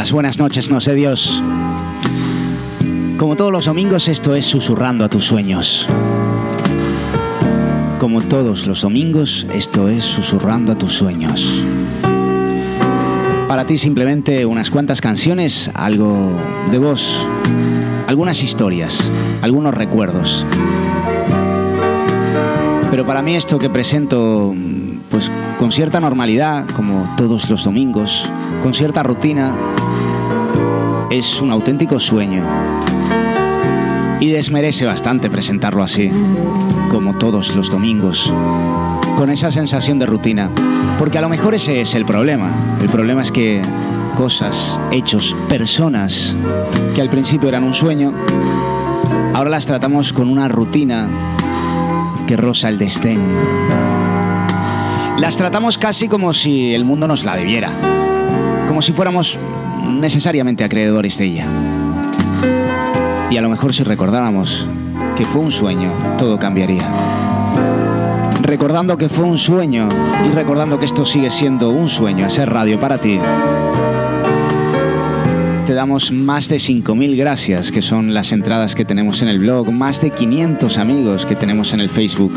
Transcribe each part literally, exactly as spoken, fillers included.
días, buenas noches, no sé Dios. Como todos los domingos, esto es Susurrando a tus sueños. Como todos los domingos, esto es Susurrando a tus sueños. Para ti simplemente unas cuantas canciones, algo de voz, algunas historias, algunos recuerdos. Pero para mí esto que presento, pues con cierta normalidad, como todos los domingos, con cierta rutina, es un auténtico sueño. Y desmerece bastante presentarlo así, como todos los domingos, con esa sensación de rutina. Porque a lo mejor ese es el problema. El problema es que cosas, hechos, personas que al principio eran un sueño, ahora las tratamos con una rutina que roza el desdén. Las tratamos casi como si el mundo nos la debiera, como si fuéramos necesariamente acreedores de ella. Y a lo mejor si recordáramos que fue un sueño, todo cambiaría. Recordando que fue un sueño y recordando que esto sigue siendo un sueño, hacer radio para ti, te damos más de cinco mil gracias, que son las entradas que tenemos en el blog, más de quinientos amigos que tenemos en el Facebook.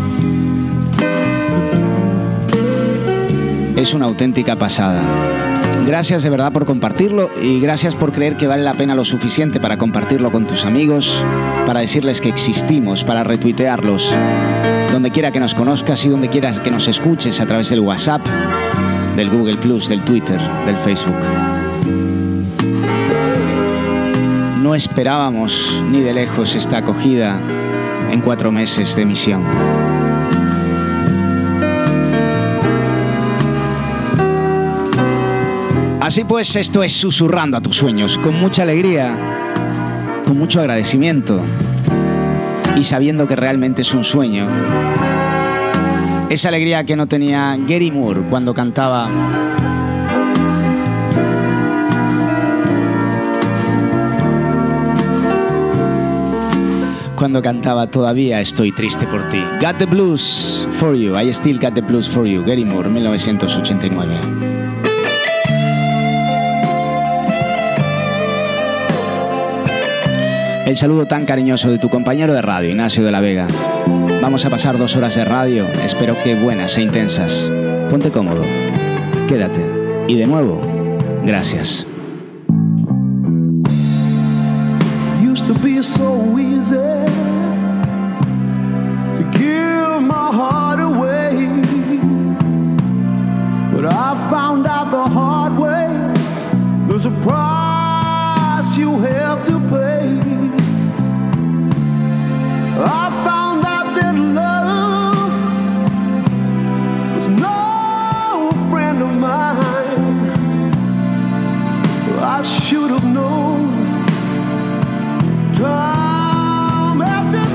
Es una auténtica pasada. Gracias de verdad por compartirlo y gracias por creer que vale la pena lo suficiente para compartirlo con tus amigos, para decirles que existimos, para retuitearlos donde quiera que nos conozcas y donde quieras que nos escuches a través del WhatsApp, del Google Plus, del Twitter, del Facebook. No esperábamos ni de lejos esta acogida en cuatro meses de emisión. Así pues, esto es Susurrando a tus sueños, con mucha alegría, con mucho agradecimiento y sabiendo que realmente es un sueño. Esa alegría que no tenía Gary Moore cuando cantaba cuando cantaba Todavía estoy triste por ti. Got the blues for you, I still got the blues for you. Gary Moore, mil novecientos ochenta y nueve. El saludo tan cariñoso de tu compañero de radio, Ignacio de la Vega. Vamos a pasar dos horas de radio, espero que buenas e intensas. Ponte cómodo, quédate. Y de nuevo, gracias. Used to be so easy to give my heart away, but I found out the hard way, there's a price you have to pay. I found out that love was no friend of mine. I should have known time after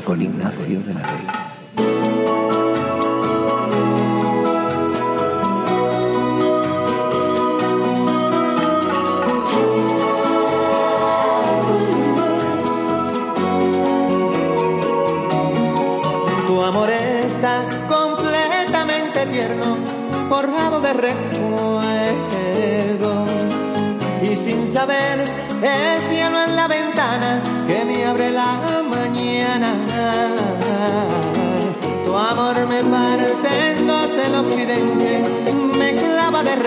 con Ignacio de la Vega. Tu amor está completamente tierno, forjado de recuerdos, y sin saber es cielo en la ventana que me abre la mañana. Tu amor me parte en dos el occidente, me clava de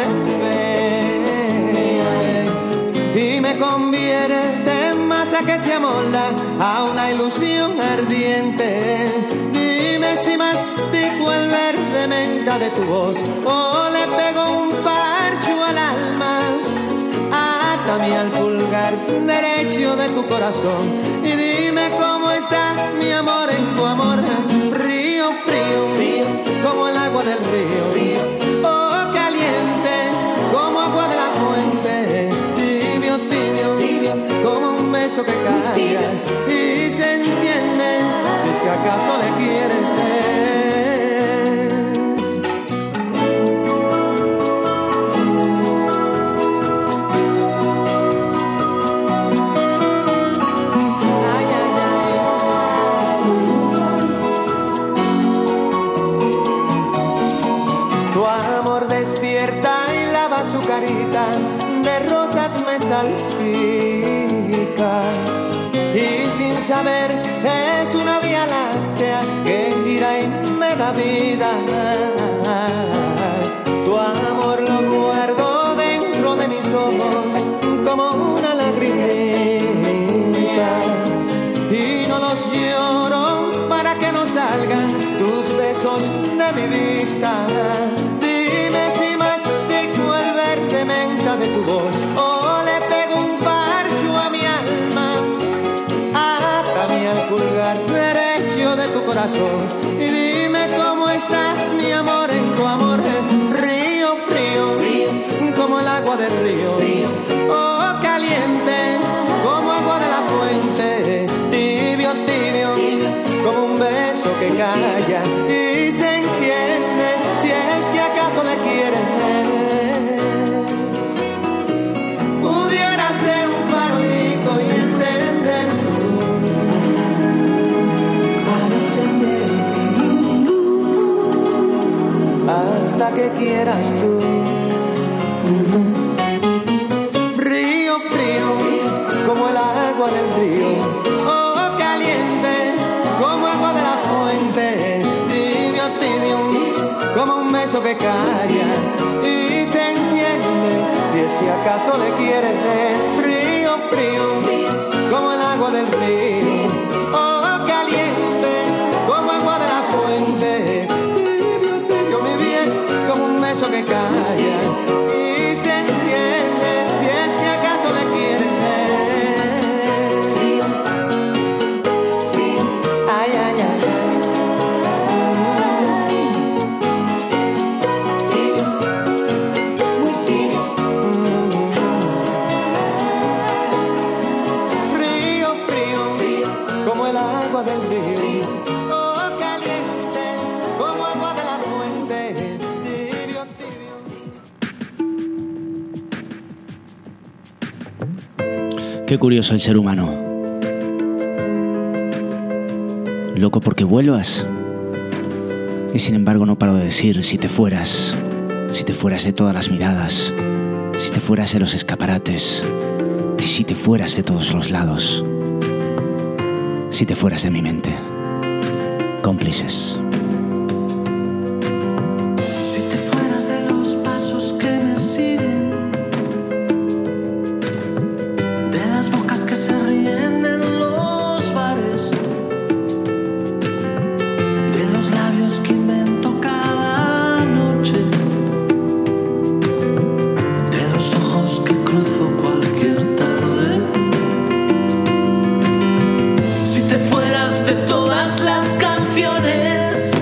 revés y me convierte en masa que se amolda a una ilusión ardiente. Dime si mastico el verde menta de tu voz o le pego un parcho al alma. Atame al pulgar derecho de tu corazón y dime cómo está mi amor en tu amor. Frío, frío, frío, como el agua del río, frío, oh caliente, como agua de la fuente. Tibio, tibio, tibio, como un beso que cae y se enciende, si es que acaso le quieres. De rosas me salpica y sin saber es una vía láctea que gira y me da vida. Tu amor lo guardo dentro de mis ojos como una lagrimita y no los lloro para que no salgan tus besos de mi vista. De tu voz o le pego un parcho a mi alma. Atame al pulgar derecho de tu corazón y dime cómo está mi amor en tu amor. Río, frío, frío, como el agua del río, frío, oh caliente, como agua de la fuente. Tibio, tibio, como un beso que calla y se enciende, si es que acaso le quieres. Que quieras tú. Frío, frío, como el agua del río, oh caliente, como agua de la fuente. Tibio, tibio, como un beso que calla y se enciende, si es que acaso le quieres. Frío, frío, como el agua del río, oh caliente, como agua de la fuente. Eso que calla y se enciende, si es que acaso le quieres. Frío, frío, ay, ay, ay, ay. Tibio, muy tibio. Frío, frío, frío, como el agua del río, oh caliente, como agua de la fuente. Qué curioso el ser humano. Loco porque vuelvas. Y sin embargo no paro de decir, si te fueras, si te fueras de todas las miradas, si te fueras de los escaparates, si te fueras de todos los lados, si te fueras de mi mente. Cómplices. Si te fueras de todas las canciones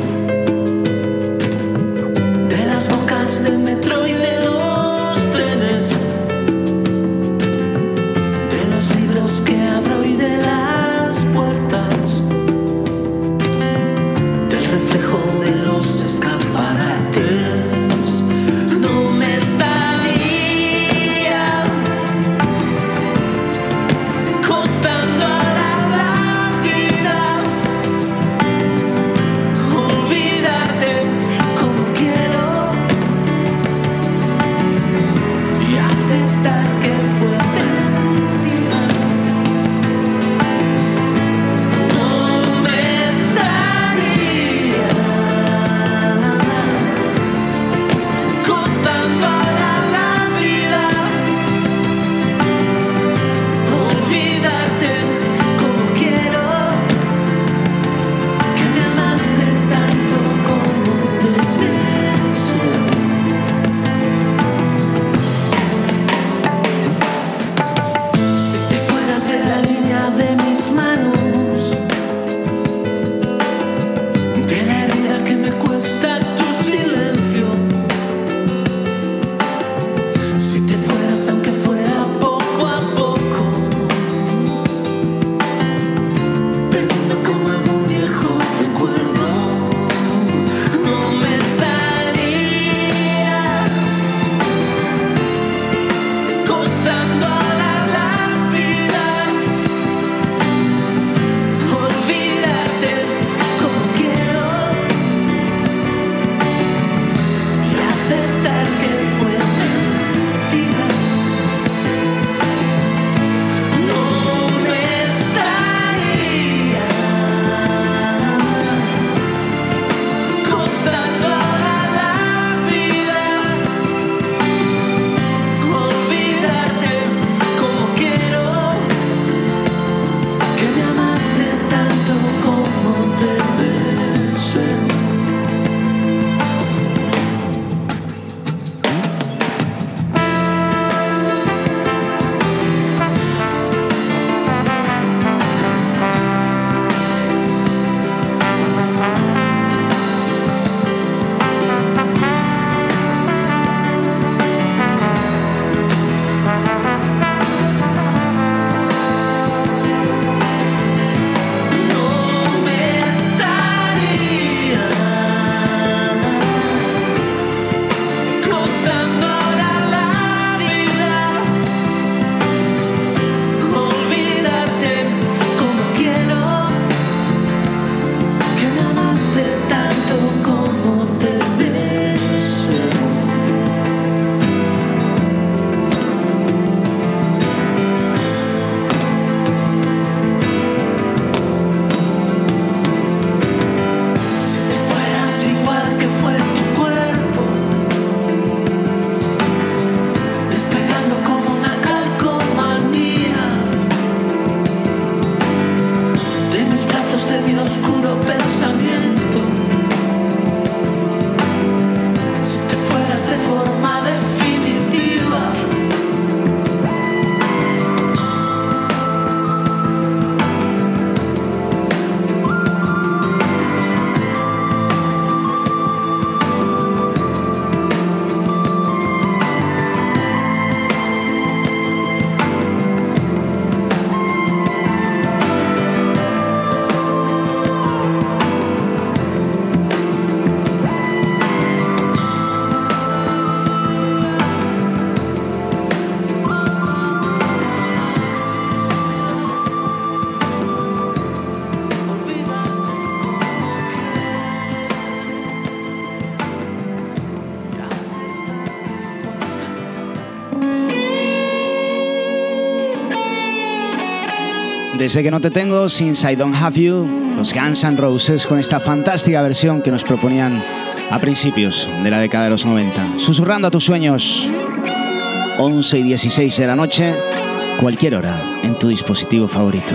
Desde que no te tengo, Since I Don't Have You, los Guns N' Roses con esta fantástica versión que nos proponían a principios de la década de los noventa. Susurrando a tus sueños, once y dieciséis de la noche, cualquier hora, en tu dispositivo favorito.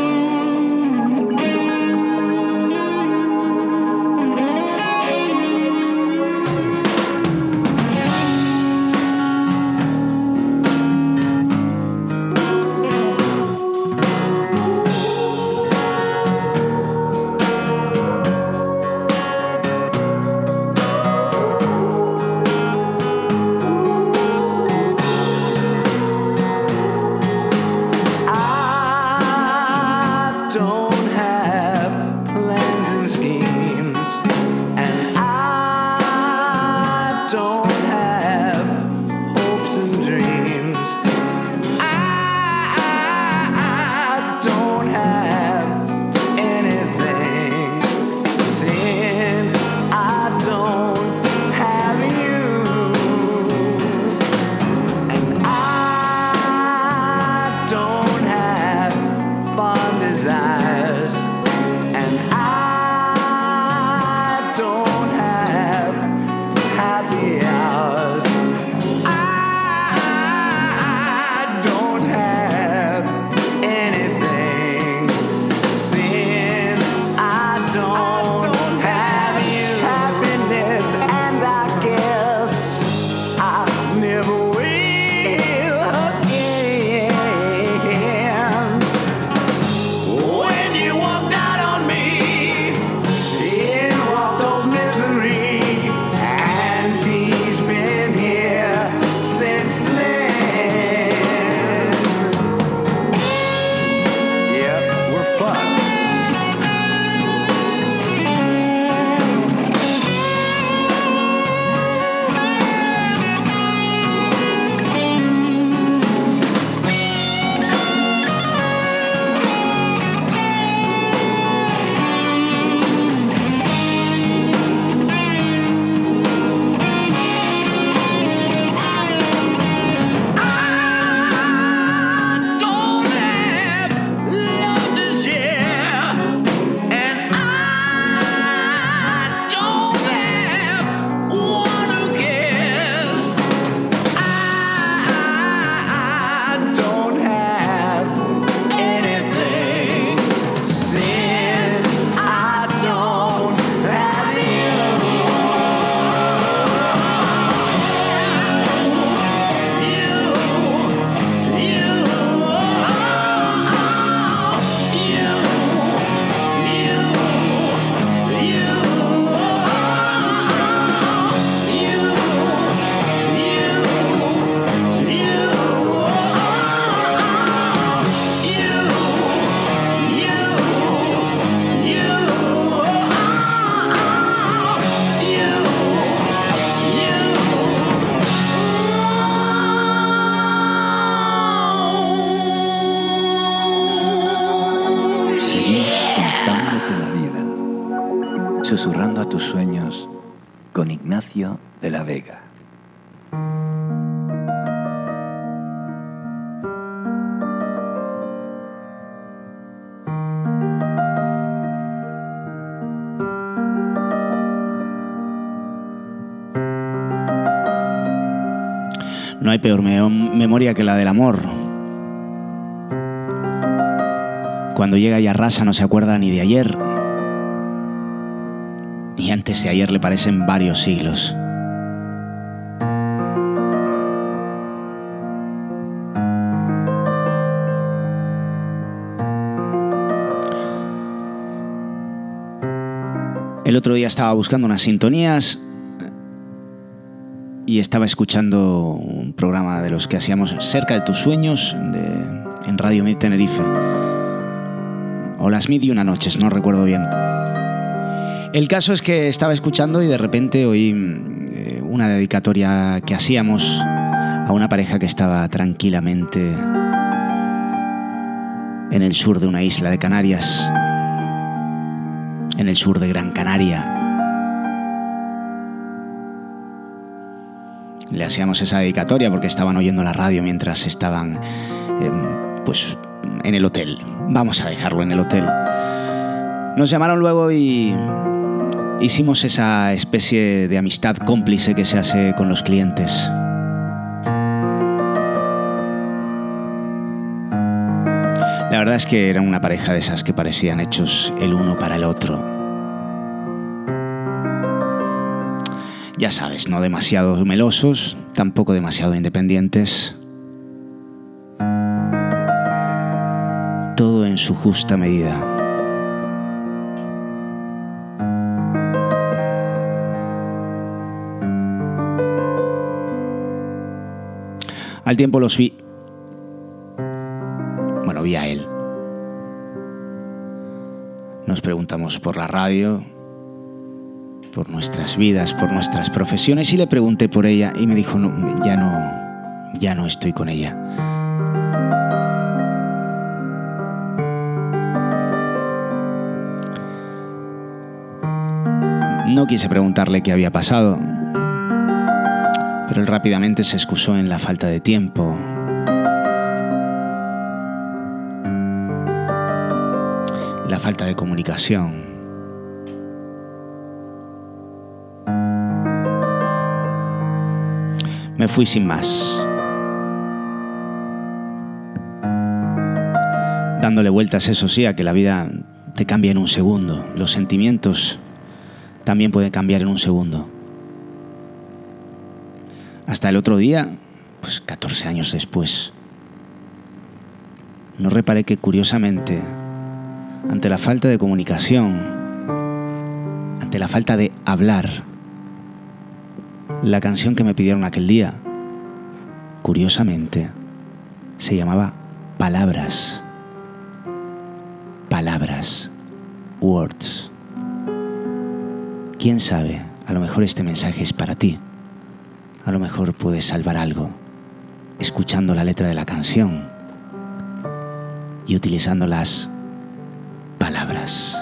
Susurrando a tus sueños con Ignacio de la Vega. No hay peor me- memoria que la del amor. Cuando llega y arrasa no se acuerda ni de ayer. Y antes de ayer le parecen varios siglos. El otro día estaba buscando unas sintonías y estaba escuchando un programa de los que hacíamos Cerca de tus sueños de, en Radio Mid Tenerife. O las mil y una noches, no recuerdo bien. El caso es que estaba escuchando y de repente oí eh, una dedicatoria que hacíamos a una pareja que estaba tranquilamente en el sur de una isla de Canarias, en el sur de Gran Canaria. Le hacíamos esa dedicatoria porque estaban oyendo la radio mientras estaban eh, pues en el hotel. Vamos a dejarlo en el hotel. Nos llamaron luego y hicimos esa especie de amistad cómplice que se hace con los clientes. La verdad es que eran una pareja de esas que parecían hechos el uno para el otro. Ya sabes, no demasiado melosos, tampoco demasiado independientes. Todo en su justa medida. Al tiempo los vi. Bueno, vi a él. Nos preguntamos por la radio, por nuestras vidas, por nuestras profesiones, y le pregunté por ella y me dijo, no, ya no, ya no estoy con ella. No quise preguntarle qué había pasado, pero él rápidamente se excusó en la falta de tiempo. La falta de comunicación. Me fui sin más, dándole vueltas, eso sí, a que la vida te cambia en un segundo. Los sentimientos también pueden cambiar en un segundo. Hasta el otro día, pues catorce años después, no reparé que, curiosamente, ante la falta de comunicación, ante la falta de hablar, la canción que me pidieron aquel día, curiosamente, se llamaba Palabras. Palabras. Words. ¿Quién sabe? A lo mejor este mensaje es para ti. A lo mejor puedes salvar algo escuchando la letra de la canción y utilizando las palabras.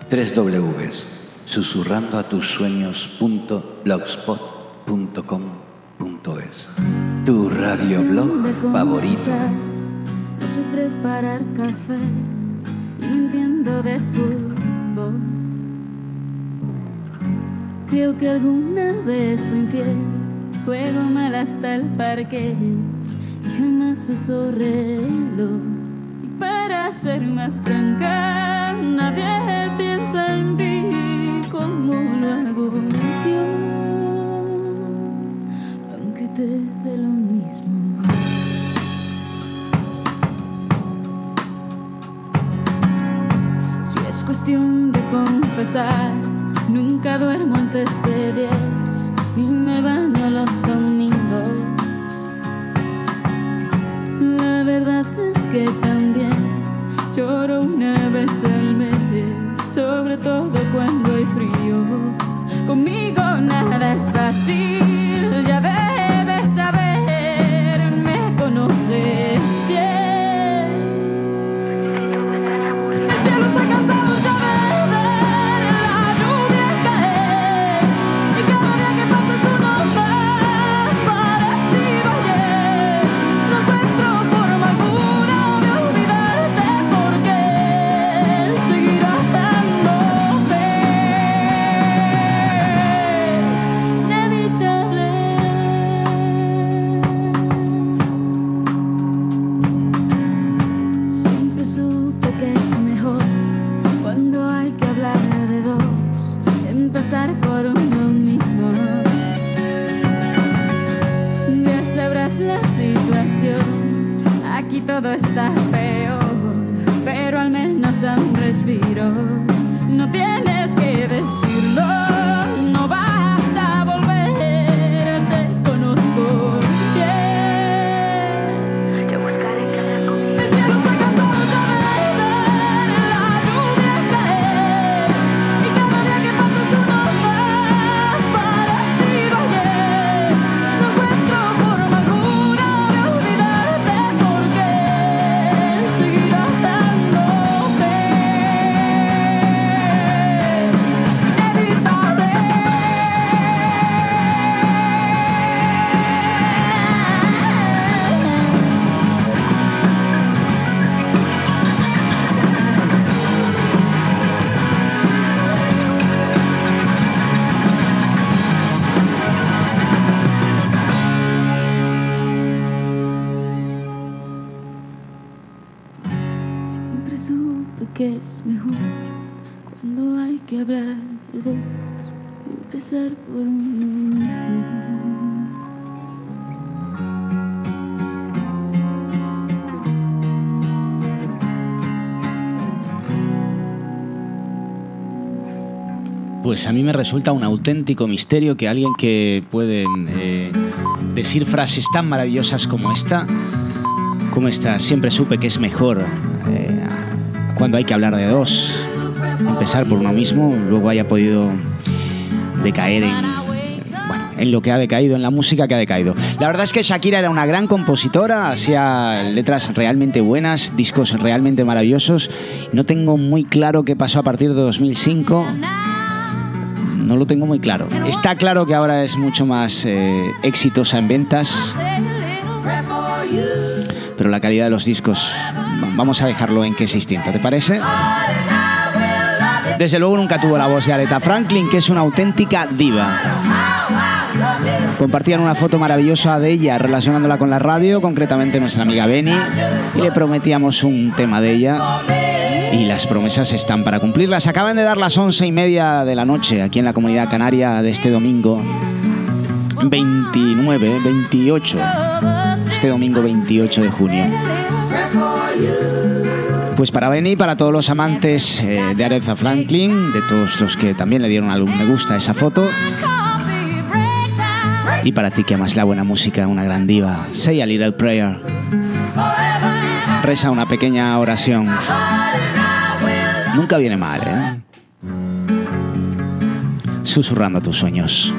tres doble u susurrando a tus sueños punto blogspot punto com punto es. Tu radioblog favorito. No sé preparar café, no entiendo de fútbol. Creo que alguna vez fui infiel, juego mal hasta el parqués y jamás uso reloj. Y para ser más franca, nadie piensa en ti como lo hago yo, aunque te dé lo mismo. Si es cuestión de confesar, nunca duermo antes de diez y me baño los domingos. La verdad es que también lloro una vez al mes, sobre todo cuando hay frío. Conmigo nada es fácil, ya debes saber, me conoces bien. Si todo está en amor, el cielo está cansado ya de ver la lluvia caer, y cada día que pasa tú no ves parecido ayer. No encuentro forma alguna de olvidarte, porque seguir amándote es inevitable. Siempre supe que es mejor, cuando hay que hablar de dos, empezar por uno mismo. Ya sabrás la situación, aquí todo está peor, pero al menos a un respiro. No tienes que decirlo, no vas a volver, te conozco bien. Yo buscaré qué hacer conmigo. El cielo está cansado ya de ver la lluvia caer, y cada día que pasa tú no ves parecido ayer. No encuentro forma alguna de olvidarte, porque seguir amándote es inevitable. Siempre supe que es mejor, cuando hay que hablar de dos, empezar por uno mismo. Pues a mí me resulta un auténtico misterio que alguien que puede eh, decir frases tan maravillosas como esta, como esta, siempre supe que es mejor eh, cuando hay que hablar de dos, empezar por uno mismo, luego haya podido decaer en, bueno, en lo que ha decaído, en la música que ha decaído. La verdad es que Shakira era una gran compositora, hacía letras realmente buenas, discos realmente maravillosos. No tengo muy claro qué pasó a partir de dos mil cinco. No lo tengo muy claro. Está claro que ahora es mucho más eh, exitosa en ventas, pero la calidad de los discos, vamos a dejarlo en que es distinta, ¿te parece? Desde luego nunca tuvo la voz de Aretha Franklin, que es una auténtica diva. Compartían una foto maravillosa de ella relacionándola con la radio, concretamente nuestra amiga Beni, y le prometíamos un tema de ella. Y las promesas están para cumplirlas. Acaban de dar las once y media de la noche aquí en la Comunidad Canaria de este domingo veintinueve, veintiocho, este domingo veintiocho de junio. Pues para Beni, para todos los amantes eh, de Aretha Franklin, de todos los que también le dieron algún me gusta a esa foto, y para ti que amas la buena música, una gran diva, say a little prayer. Reza una pequeña oración. Nunca viene mal, ¿eh? Susurrando a tus sueños.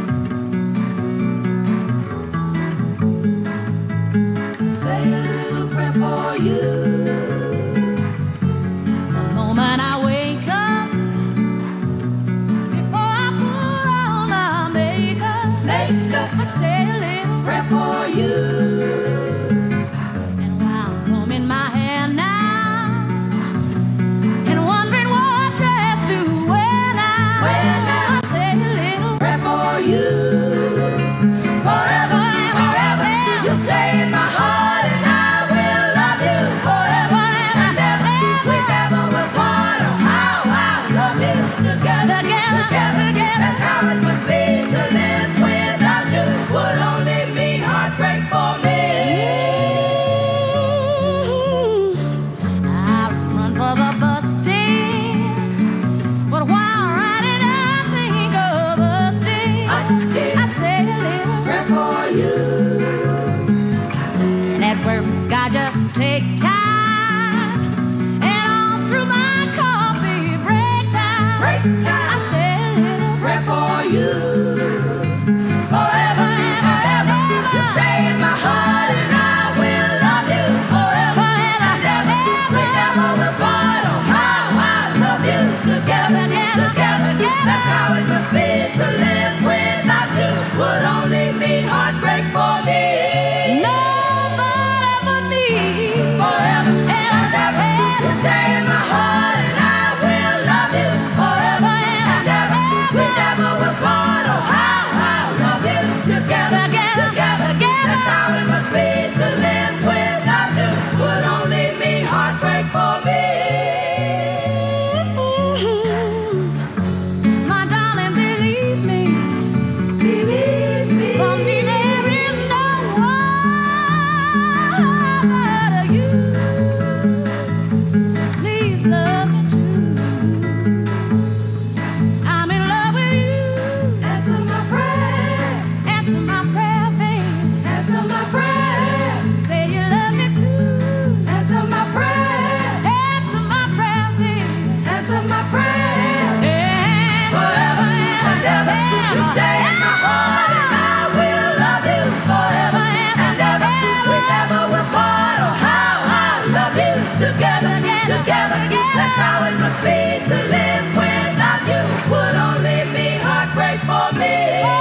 together, together. That's how it must be to live without you. Would only be heartbreak for me.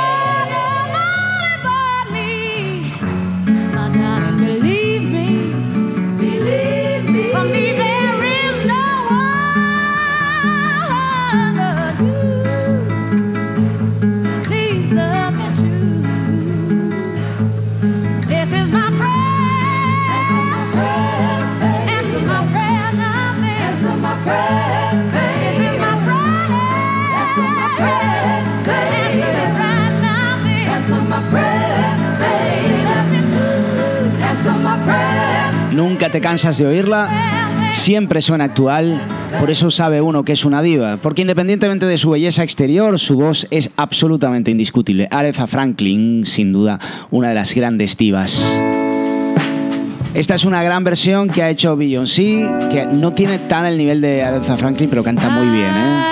Nunca te cansas de oírla, siempre suena actual, por eso sabe uno que es una diva, porque independientemente de su belleza exterior, su voz es absolutamente indiscutible. Aretha Franklin, sin duda, una de las grandes divas. Esta es una gran versión que ha hecho Beyoncé, que no tiene tan el nivel de Aretha Franklin, pero canta muy bien, ¿eh?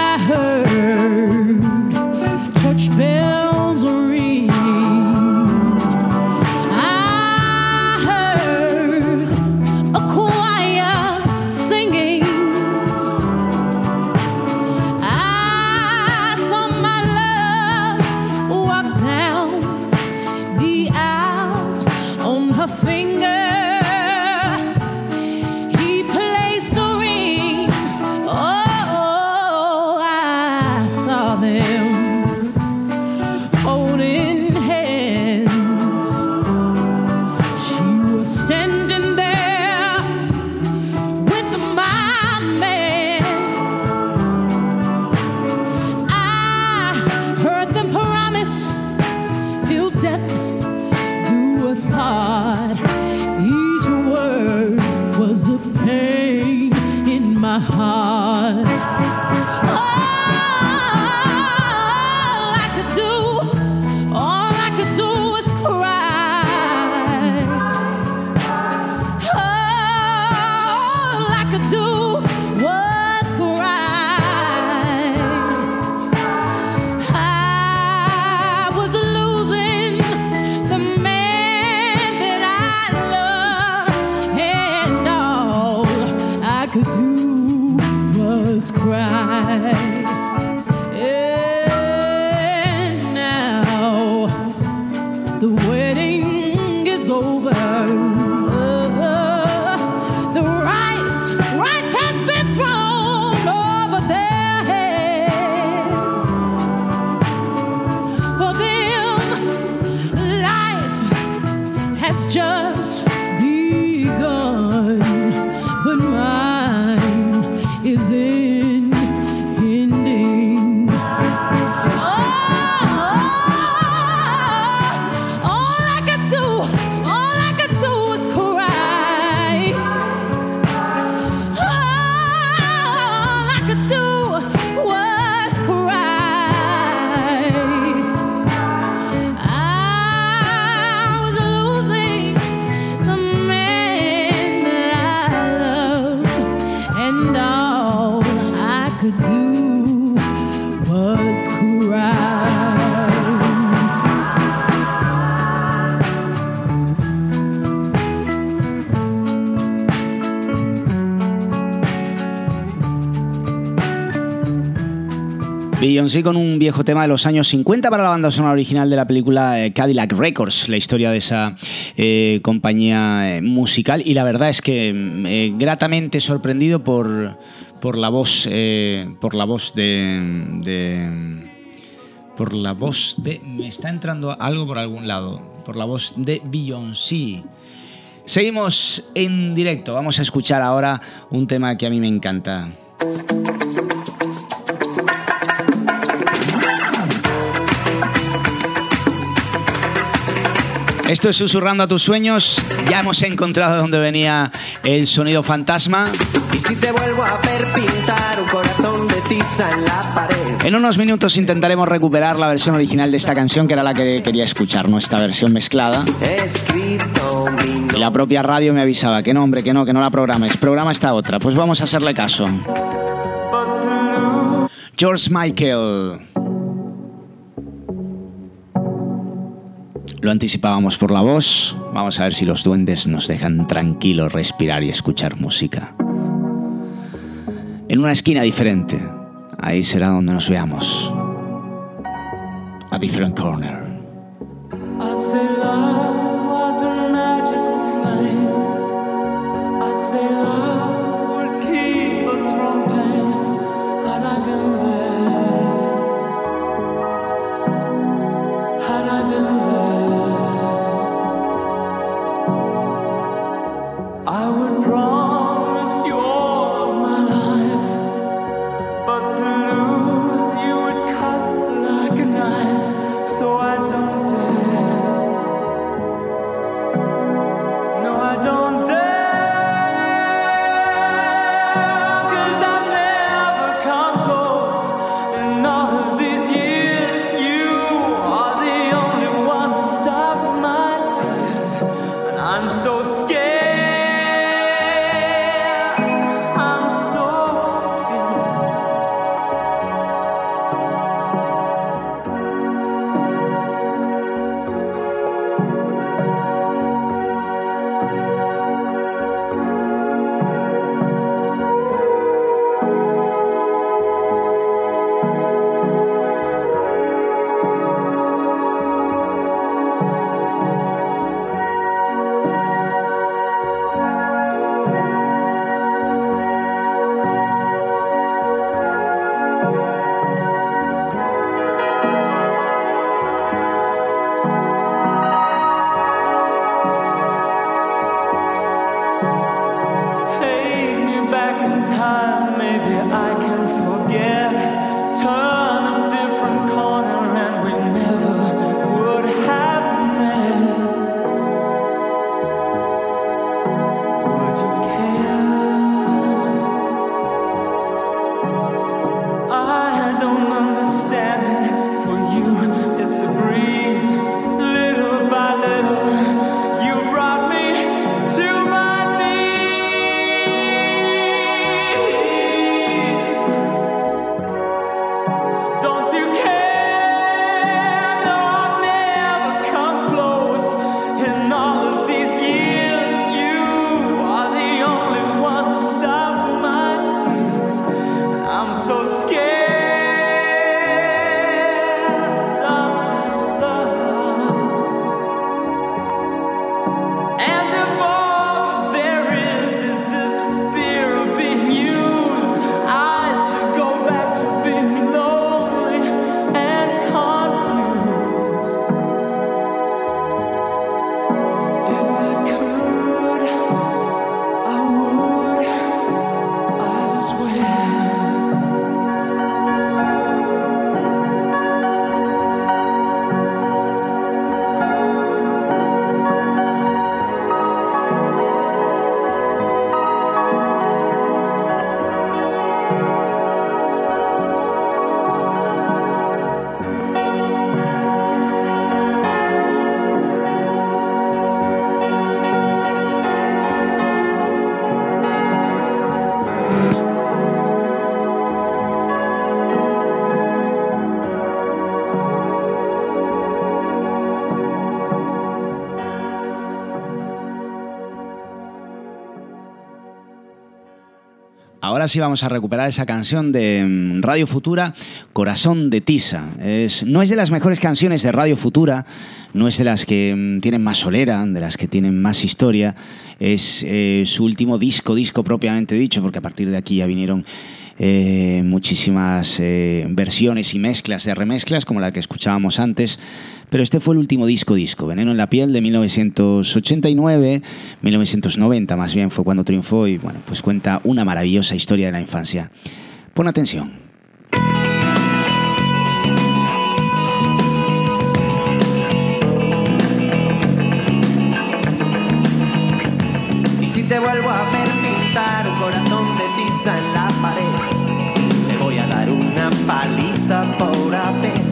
Beyoncé con un viejo tema de los años cincuenta para la banda sonora original de la película eh, Cadillac Records, la historia de esa eh, compañía eh, musical, y la verdad es que eh, gratamente sorprendido por, por la voz eh, por la voz de, de por la voz de me está entrando algo por algún lado por la voz de Beyoncé. Seguimos en directo, vamos a escuchar ahora un tema que a mí me encanta. Esto es Susurrando a tus sueños. Ya hemos encontrado dónde venía el sonido fantasma. Y si te vuelvo a ver pintar un corazón de tiza en la pared. En unos minutos intentaremos recuperar la versión original de esta canción, que era la que quería escuchar, no esta versión mezclada. He escrito mi nombre. Y la propia radio me avisaba que no, hombre, que no, que no la programes. Programa esta otra. Pues vamos a hacerle caso. George Michael. Lo anticipábamos por la voz. Vamos a ver si los duendes nos dejan tranquilos respirar y escuchar música. En una esquina diferente. Ahí será donde nos veamos. A different corner. I'd say love was a magical flame. I'd say love would keep us from pain. Had I been there, had I been there, I would promise you all of my life. But to lose you would cut like a knife. So I don't dare. No, I don't dare. 'Cause I've never come close. In all of these years, you are the only one to stop my tears. And I'm so scared. I'm so scared. Take me back in time, maybe I can forget. Turn a different corner and we never would have met. Would you care? I don't understand it. For you, it's a breeze. Little by little, you brought me to my knees. Don't you care? No, I've never come close. In all of these years, you are the only one to stop my tears. I'm so scared of this love. And if all there is is this fear of being used, I should go back to being lonely and confused. If I could, I would, I swear. Ahora sí vamos a recuperar esa canción de mm, Radio Futura, Corazón de Tiza. Es, no es de las mejores canciones de Radio Futura, no es de las que mm, tienen más solera, de las que tienen más historia. Es eh, su último disco, disco propiamente dicho, porque a partir de aquí ya vinieron eh, muchísimas eh, versiones y mezclas de remezclas, como la que escuchábamos antes. Pero este fue el último disco, disco. Veneno en la piel, de mil novecientos ochenta y nueve, mil novecientos noventa más bien fue cuando triunfó, y bueno, pues cuenta una maravillosa historia de la infancia. Pon atención. Y si te vuelvo a ver pintar un corazón de tiza en la pared, te voy a dar una paliza por haber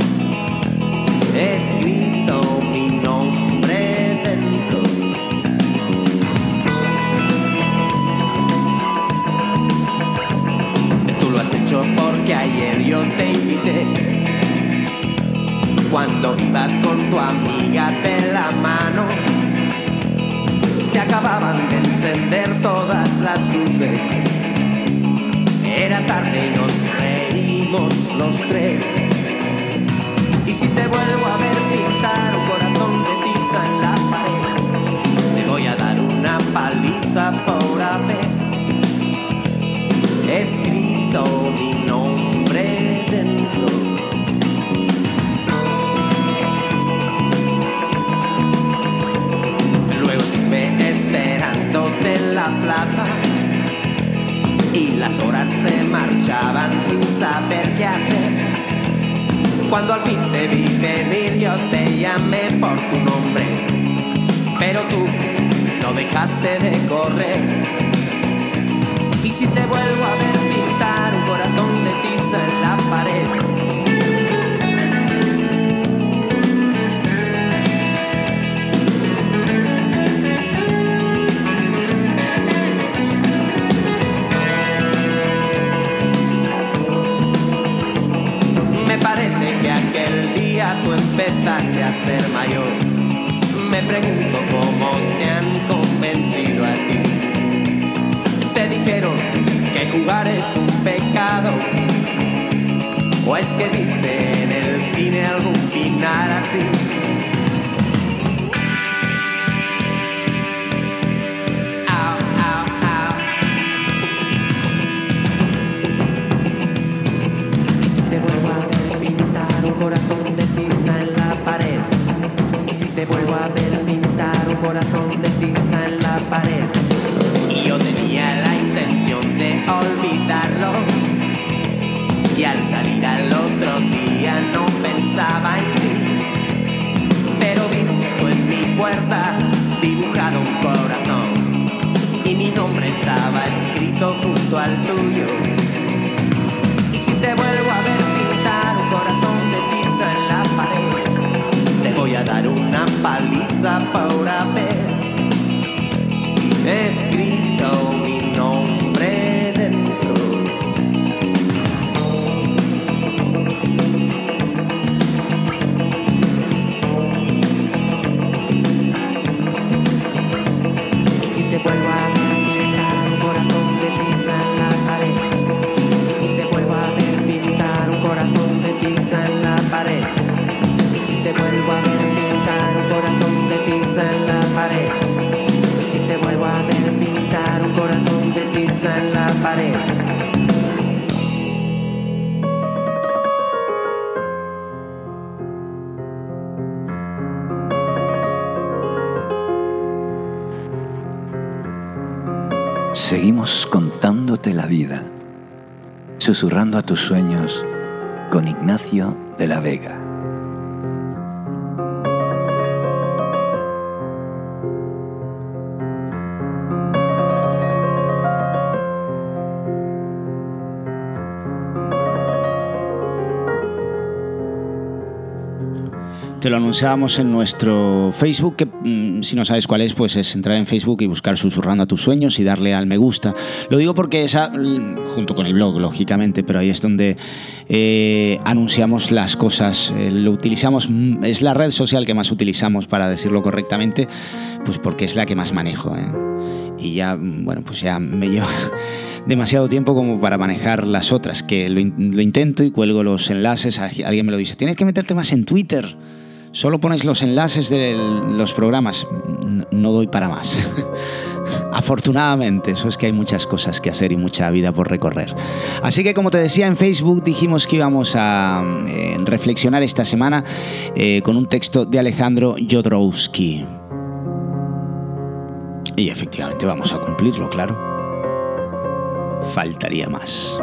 escrito mi nombre dentro. Tú lo has hecho porque ayer yo te invité cuando ibas con tu amiga de la mano. Se acababan de encender todas las luces. Era tarde y nos reímos los tres. Y si te vuelvo a ver pintar un corazón de tiza en la pared, te voy a dar una paliza por haber escrito mi nombre dentro. Luego estuve esperándote en la plaza y las horas se marchaban sin saber qué hacer. Cuando al fin te vi venir yo te llamé por tu nombre, pero tú no dejaste de correr. Y si te vuelvo a ver pintar un corazón de tiza en la pared, me parece que aquel día tú empezaste a ser mayor. Me pregunto cómo te han convencido a ti. Te dijeron que jugar es un pecado, o es que viste en el cine algún final así. Au, au, au. Y si te vuelvo a ver pintar un corazón de tiza en la pared, y si te vuelvo a ver pintar un corazón de tiza en la pared, y yo tenía la intención de olvidarlo, y al salir al otro día no pensaba en ti, pero vi justo en mi puerta dibujado un corazón, y mi nombre estaba escrito junto al tuyo. Y si te vuelvo a ver pintar un corazón de tiza en la pared, te voy a dar una paliza por haber escrito mi nombre dentro. Y si te vuelvo a ver pintar un corazón de tiza en la pared, y si te vuelvo a ver pintar un corazón de tiza en la pared, y si te vuelvo a ver pintar un corazón de tiza en la pared, y si te vuelvo a ver pintar un corazón de tiza en la pared. Seguimos contándote la vida, susurrando a tus sueños con Ignacio de la Vega. Te lo anunciábamos en nuestro Facebook, que mmm, si no sabes cuál es, pues es entrar en Facebook y buscar Susurrando a tus sueños y darle al me gusta. Lo digo porque esa, junto con el blog, lógicamente, pero ahí es donde eh, anunciamos las cosas. Eh, lo utilizamos, es la red social que más utilizamos, para decirlo correctamente, pues porque es la que más manejo, ¿eh? Y ya, bueno, pues ya me lleva demasiado tiempo como para manejar las otras, que lo, in- lo intento y cuelgo los enlaces. Alguien me lo dice, tienes que meterte más en Twitter. Solo pones los enlaces de los programas. No doy para más. Afortunadamente, eso es que hay muchas cosas que hacer y mucha vida por recorrer. Así que, como te decía, en Facebook dijimos que íbamos a eh, reflexionar esta semana eh, con un texto de Alejandro Jodorowsky. Y efectivamente vamos a cumplirlo, claro. Faltaría más.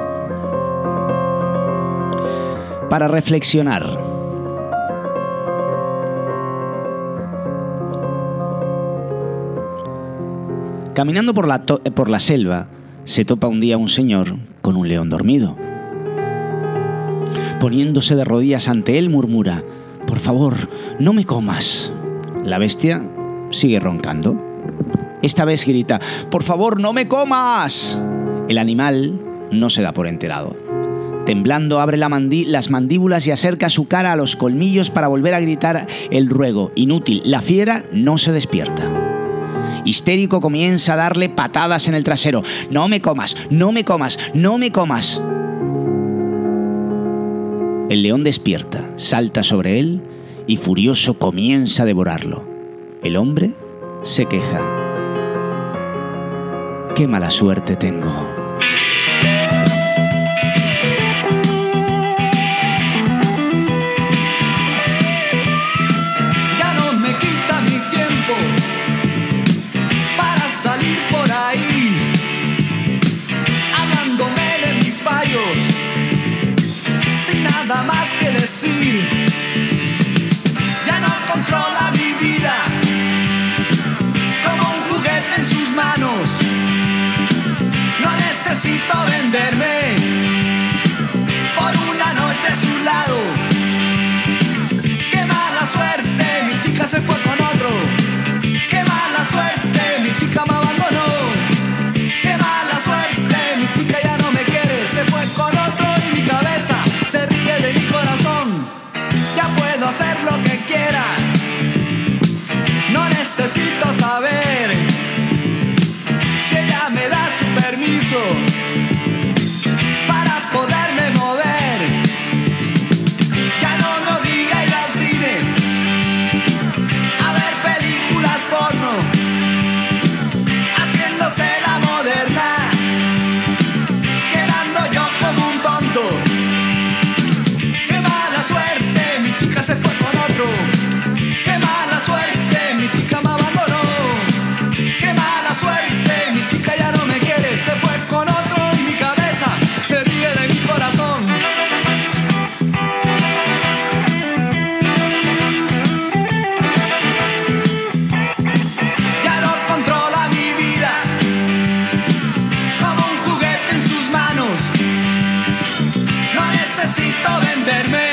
Para reflexionar. Caminando por la, to- por la selva, se topa un día un señor con un león dormido. Poniéndose de rodillas ante él, murmura: «Por favor, no me comas». La bestia sigue roncando. Esta vez grita: «Por favor, no me comas». El animal no se da por enterado. Temblando abre la mandi- las mandíbulas y acerca su cara a los colmillos para volver a gritar el ruego. Inútil, la fiera no se despierta. Histérico comienza a darle patadas en el trasero. No me comas, no me comas, no me comas. El león despierta, salta sobre él y furioso comienza a devorarlo. El hombre se queja. Qué mala suerte tengo. Nada más que decir, ya no controla mi vida como un juguete en sus manos. No necesito venderme por una noche a su lado. Qué mala suerte, mi chica se fue con otro. Qué mala suerte, mi chica me abandonó. Qué mala suerte, mi chica ya no me quiere, se fue con otro y mi cabeza se ríe de mi corazón. Ya puedo hacer lo que quiera. No necesito saber si ella me da su permiso para poderme mover. Ya no me obliga a ir al cine a ver películas porno, haciéndose la moderna, quedando yo como un tonto. Se fue con otro. Qué mala suerte, mi chica me abandonó. Qué mala suerte, mi chica ya no me quiere, se fue con otro y mi cabeza se ríe de mi corazón. Ya no controla mi vida como un juguete en sus manos. No necesito venderme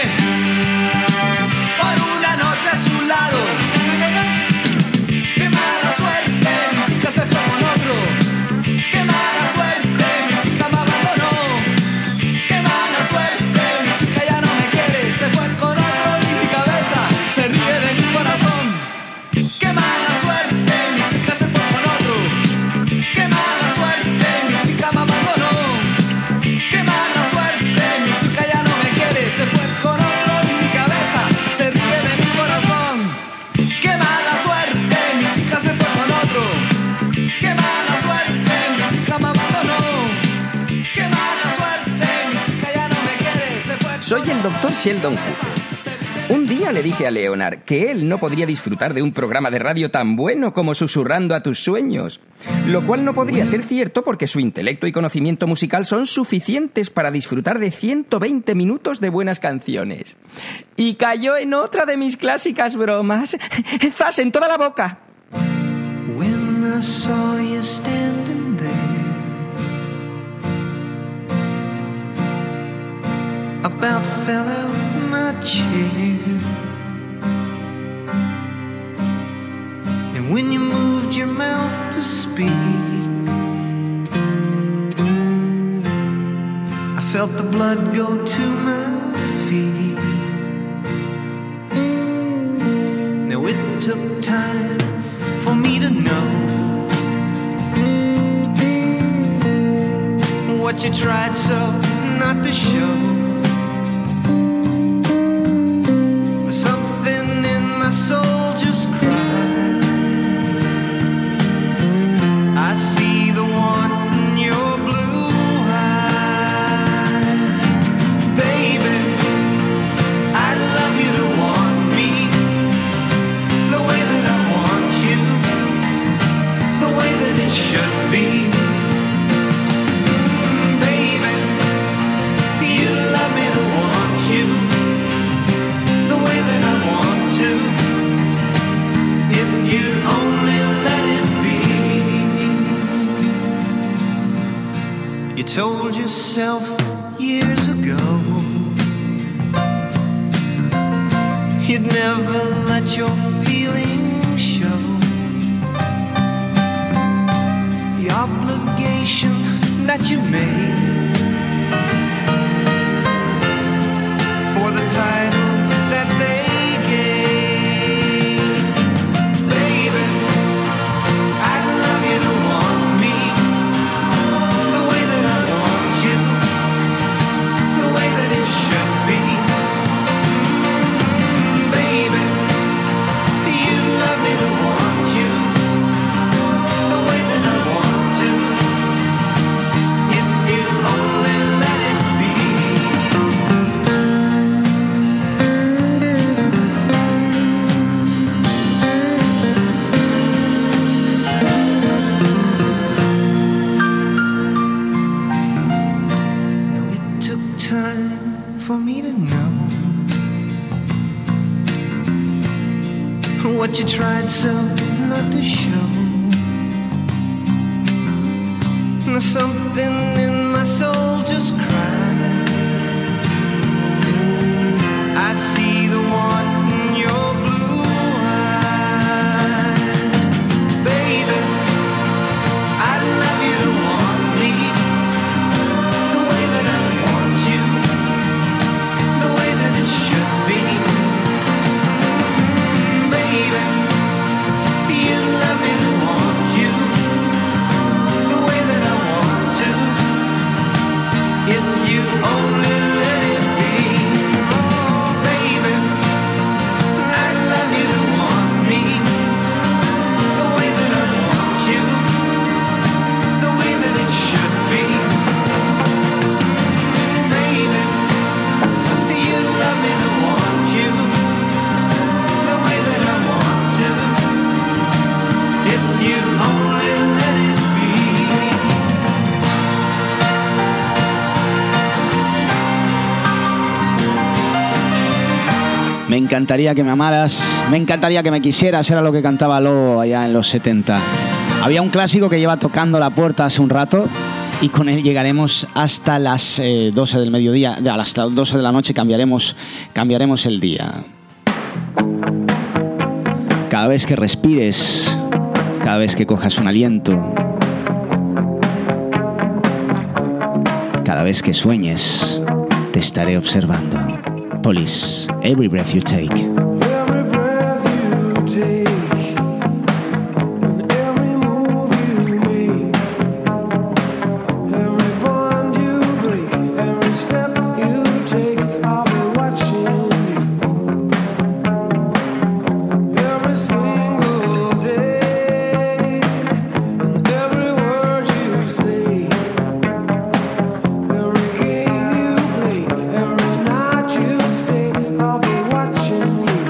a su lado. Qué mala suerte, mi chica se fue con otro. Qué mala suerte, mi chica me abandonó. Qué mala suerte, mi chica ya no me quiere, se fue con otro y mi cabeza se ríe de mi corazón. Qué mala suerte, mi chica se fue con otro. Qué mala suerte, mi chica me abandonó. Qué mala suerte, mi chica ya no me quiere, se fue con otro y mi cabeza se ríe de mi corazón. Qué mala suerte, mi chica se fue con otro. Qué mala suerte, mi chica me abandonó. Qué mala suerte, mi chica ya no me quiere, se fue con Soy el doctor Sheldon Cooper. Un día le dije a Leonard que él no podría disfrutar de un programa de radio tan bueno como Susurrando a tus sueños, lo cual no podría ser cierto porque su intelecto y conocimiento musical son suficientes para disfrutar de ciento veinte minutos de buenas canciones. Y cayó en otra de mis clásicas bromas. ¡Zas en toda la boca! When I saw you standing there, about fell out my chair. And when you moved your mouth to speak, I felt the blood go to my feet. Now it took time for me to know what you tried so not to show. Something in my soul just cried. I see the want in your blue eyes. Baby, I'd love you to want me the way that I want you, the way that it should be. Baby, you'd love me to want you the way that I want to, if you'd only let it be. You told yourself years ago you'd never let your feelings show. The obligation that you made for me to know what you tried so not to show. Something in my soul just cried. I see the one in your blue eyes. Baby, I'd love you to want me the way that I want you, the way that it should be. Mm, baby, you'd love me to want you the way that I want to, if you only let it be. Oh, baby, I'd love you to want me the way that I want you, the way that it should be. Baby, you'd love me to want you the way that I want to, if you only let it be. Me encantaría que me amaras, me encantaría que me quisieras, era lo que cantaba Lobo allá en los setenta. Había un clásico que lleva tocando la puerta hace un rato y con él llegaremos hasta las eh, doce del mediodía, a las doce de la noche cambiaremos, cambiaremos el día. Cada vez que respires, cada vez que cojas un aliento, cada vez que sueñes, te estaré observando. Police, every breath you take. Every breath you take, and every move you make, every bond you break, every step you take, I'll be watching you. Every single day, and every word you say, every game you play, every night you stay, I'll be watching you.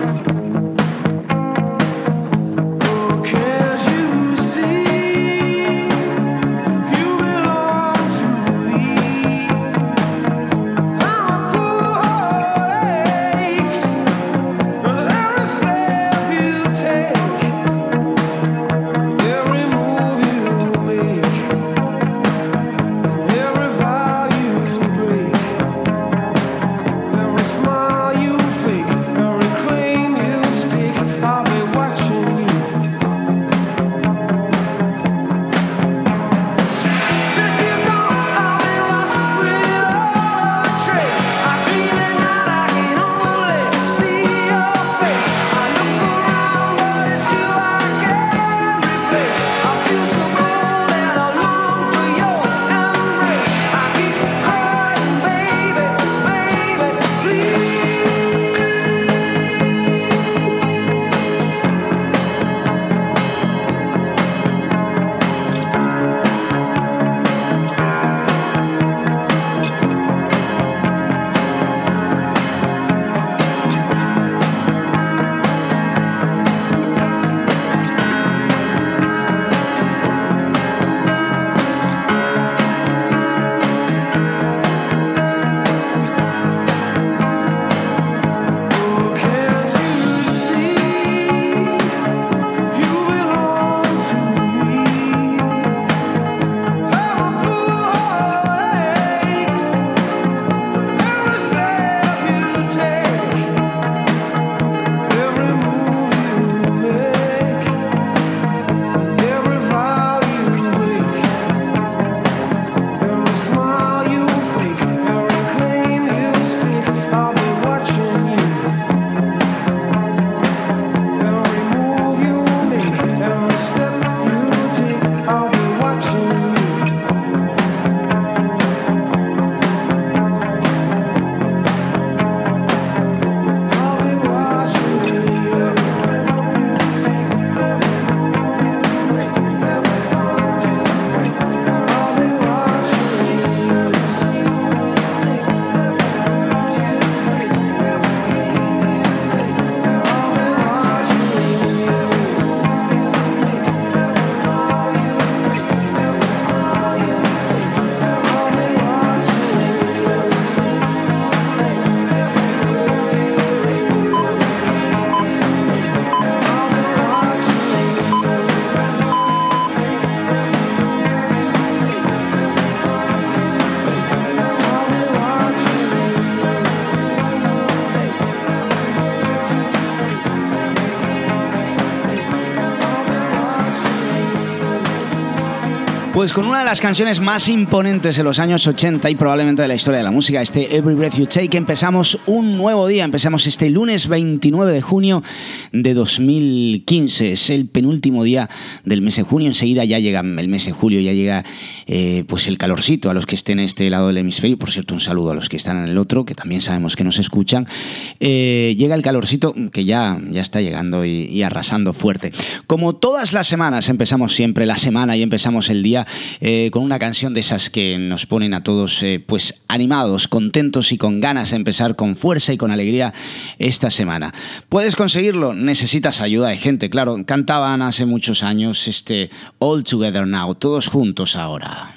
Pues con una de las canciones más imponentes de los años ochenta y probablemente de la historia de la música, este Every Breath You Take, empezamos un nuevo día. Empezamos este lunes veintinueve de junio de dos mil quince. Es el penúltimo día del mes de junio. Enseguida ya llega el mes de julio, ya llega eh, pues el calorcito a los que estén en este lado del hemisferio. Por cierto, un saludo a los que están en el otro, que también sabemos que nos escuchan. Eh, llega el calorcito que ya, ya está llegando y, y arrasando fuerte. Como todas las semanas, empezamos siempre la semana y empezamos el día Eh, con una canción de esas que nos ponen a todos eh, pues animados, contentos y con ganas de empezar con fuerza y con alegría esta semana. ¿Puedes conseguirlo? Necesitas ayuda de gente, claro. Cantaban hace muchos años este All Together Now, todos juntos ahora.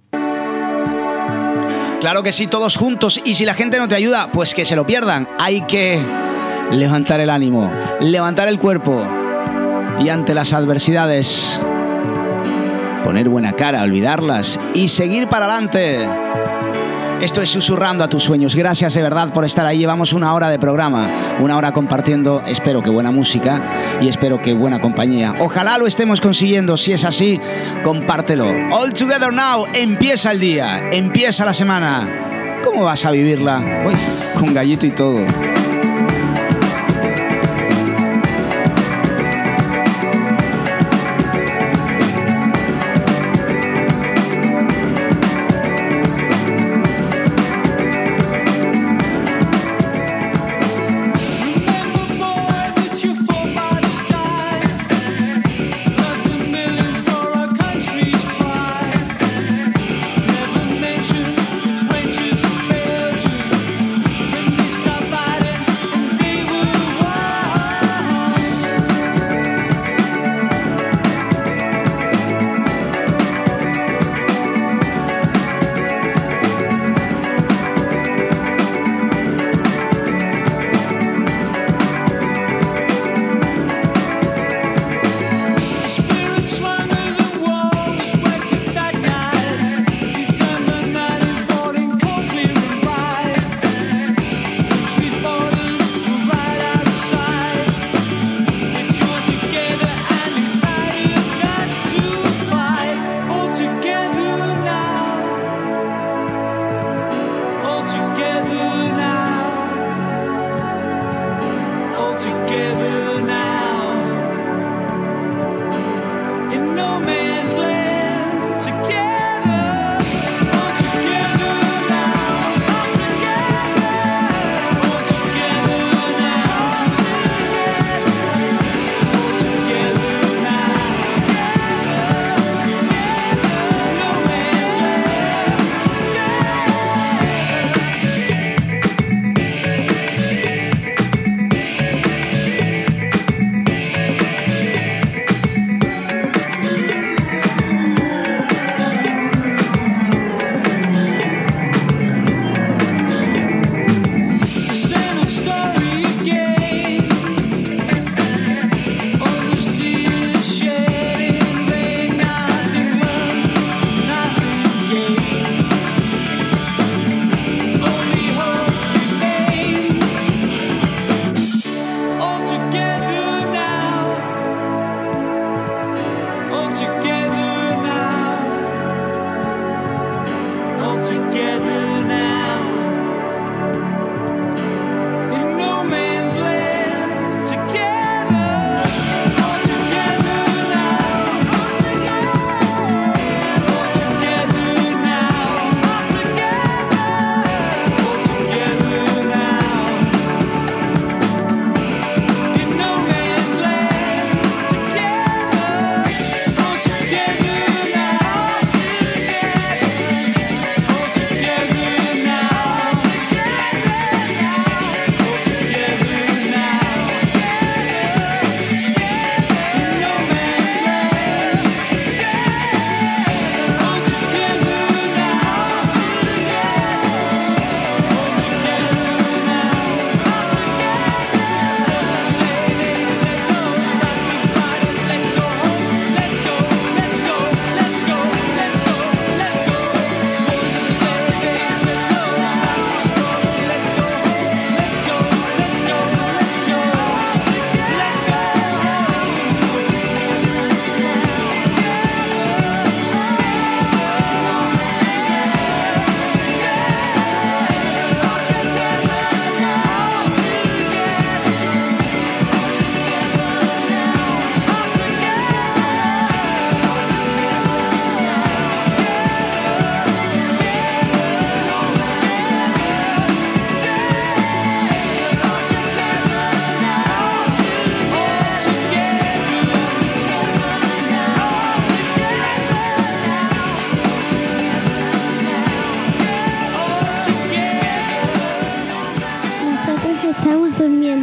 Claro que sí, todos juntos. Y si la gente no te ayuda, pues que se lo pierdan. Hay que levantar el ánimo, levantar el cuerpo y ante las adversidades poner buena cara, olvidarlas y seguir para adelante. Esto es Susurrando a tus sueños. Gracias de verdad por estar ahí. Llevamos una hora de programa, una hora compartiendo, espero que buena música y espero que buena compañía. Ojalá lo estemos consiguiendo. Si es así, compártelo. All Together Now. Empieza el día, empieza la semana. ¿Cómo vas a vivirla? Pues con gallito y todo.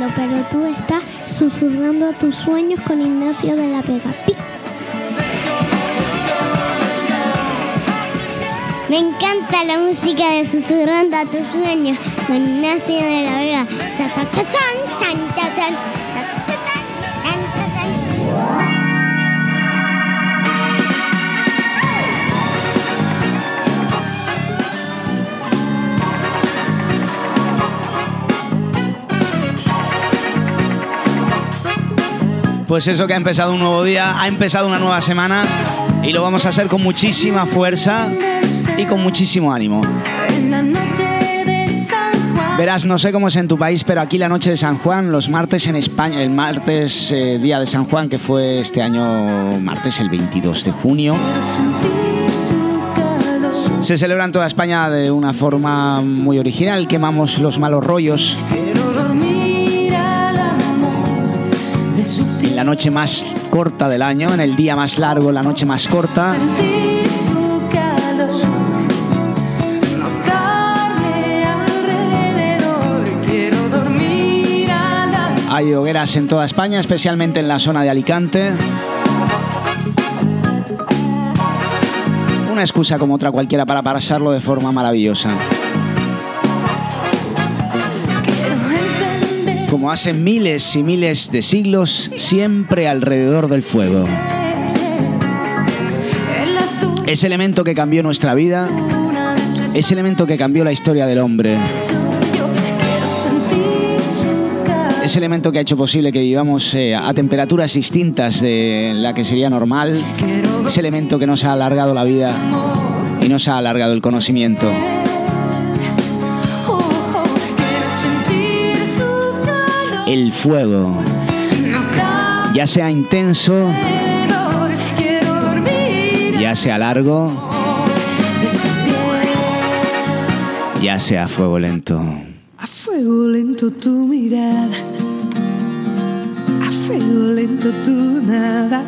pero tú estás susurrando a tus sueños con Ignacio de la Vega. Sí. Me encanta la música de Susurrando a tus sueños con Ignacio de la Vega. Cha, cha, cha, chan, chan, cha, chan, cha, cha, chan, chan, cha, chan. Pues eso, que ha empezado un nuevo día, ha empezado una nueva semana y lo vamos a hacer con muchísima fuerza y con muchísimo ánimo. Verás, no sé cómo es en tu país, pero aquí la noche de San Juan, los martes en España, el martes, eh, día de San Juan, que fue este año martes, el veintidós de junio, se celebra en toda España de una forma muy original. Quemamos los malos rollos. En la noche más corta del año, en el día más largo, la noche más corta. Hay hogueras en toda España, especialmente en la zona de Alicante. Una excusa como otra cualquiera para pasarlo de forma maravillosa. Como hace miles y miles de siglos, siempre alrededor del fuego. Ese elemento que cambió nuestra vida, ese elemento que cambió la historia del hombre. Ese elemento que ha hecho posible que vivamos eh, a temperaturas distintas de la que sería normal. Ese elemento que nos ha alargado la vida y nos ha alargado el conocimiento. El fuego, ya sea intenso, ya sea largo, ya sea a fuego lento. A fuego lento tu mirada, a fuego lento tu nada.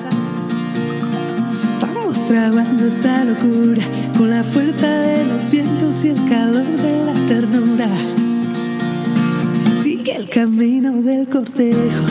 Vamos fraguando esta locura con la fuerza de los vientos y el calor de la ternura. Sigue el camino del cortejo,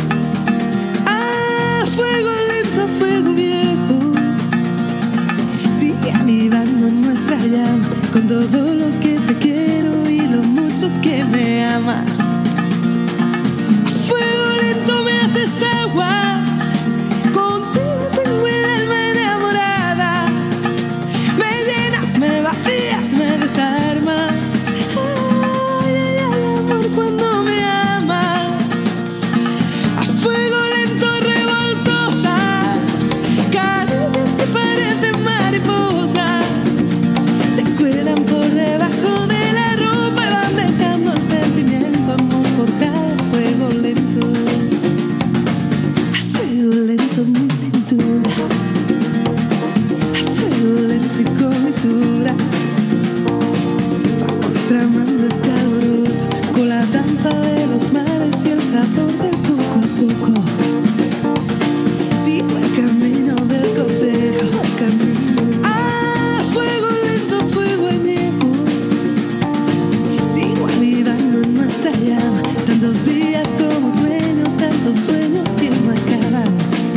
a fuego lento, fuego viejo. Sigue avivando nuestra llama con todo lo que te quiero y lo mucho que me amas. A fuego lento me haces agua, contigo tengo el alma enamorada. Me llenas, me vacías, me desarmas. Ay, ay, ay, amor, cuando me amas. A fuego lento revoltosas, caricias que parecen mariposas, se cuelan por debajo de la ropa y van dejando el sentimiento, amor, por cada fuego lento. A fuego lento mi cintura, a fuego lento y con lisura. Vamos tramando este alboroto con la danza de los mares y el sabor del poco a poco. Sigo el camino del cortejo, camino. A fuego lento, fuego añejo. Sigo avivando nuestra llama, tantos días como sueños, tantos sueños que no acaban.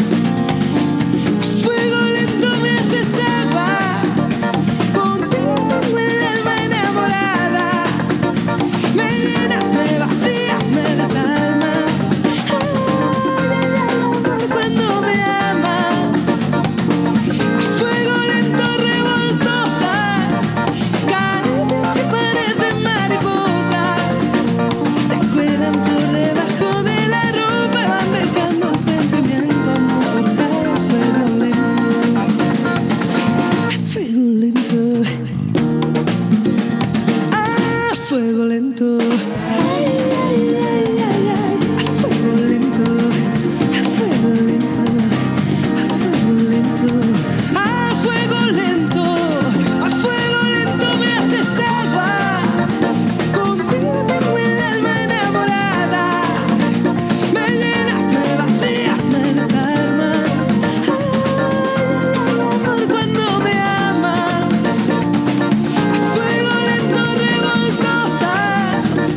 A fuego lento me haces agua, contigo tengo el alma enamorada. Me llenas, me vacías, me desarmas. Ay, ay, ay, amor, cuando me amas. A fuego lento revoltosas, caricias que parecen mariposas, se cuelan por debajo de la ropa y van dejando el sentimiento, amor, por cada fuego lento. A fuego lento, a fuego lento. Ay, ay, ay, ay, ay. A fuego lento, a fuego lento, a fuego lento. A fuego lento, a fuego lento me haces agua, contigo tengo el alma enamorada. Me llenas, me vacías, me desarmas. Ay, ay, amor, cuando me amas. A fuego lento revoltosas,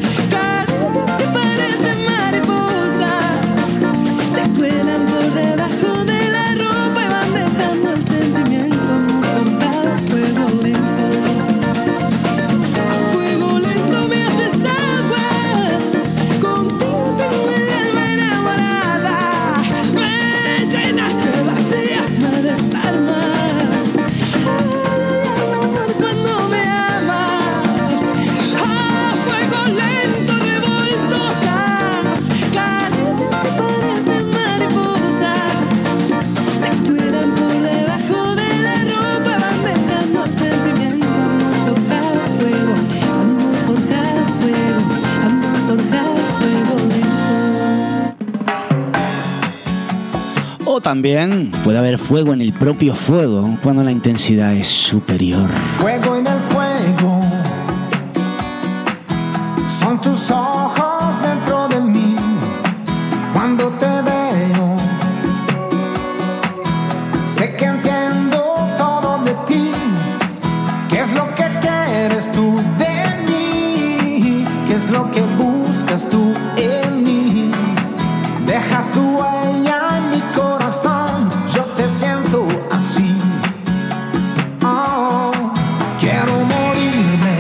también puede haber fuego en el propio fuego cuando la intensidad es superior. Fuego en el fuego, son tus ojos dentro de mí. Cuando te veo, sé que entiendo todo de ti. ¿Qué es lo que quieres tú de mí? ¿Qué es lo que buscas tú en mí? Dejas tu huella en mi corazón, yo te siento así. Oh, quiero morirme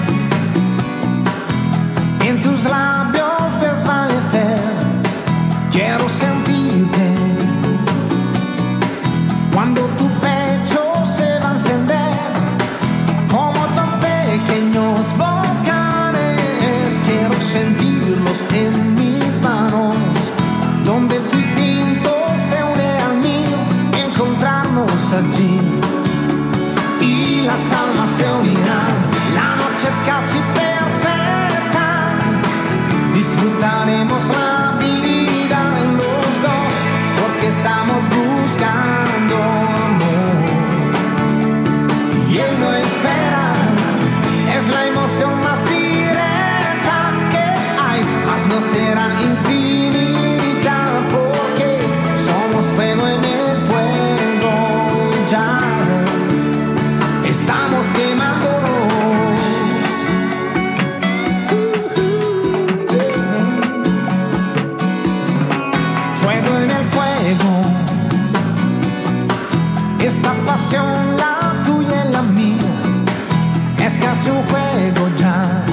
en tus labios desvanecer. Quiero sentirte cuando tu pecho se va a encender como dos pequeños volcanes. Quiero sentirlos en mis manos, donde tu instinto se une al mío, encontrarnos allí y las almas se unirán. La noche es casi perfecta, disfrutaremos la vida en los dos, porque estamos buscando amor y él no espera. Es la emoción más directa que hay, mas no será infinita, porque somos fuego en el fuego y ya estamos quemándonos. Fuego en el fuego, esta pasión, la tuya y la mía, es casi un juego ya.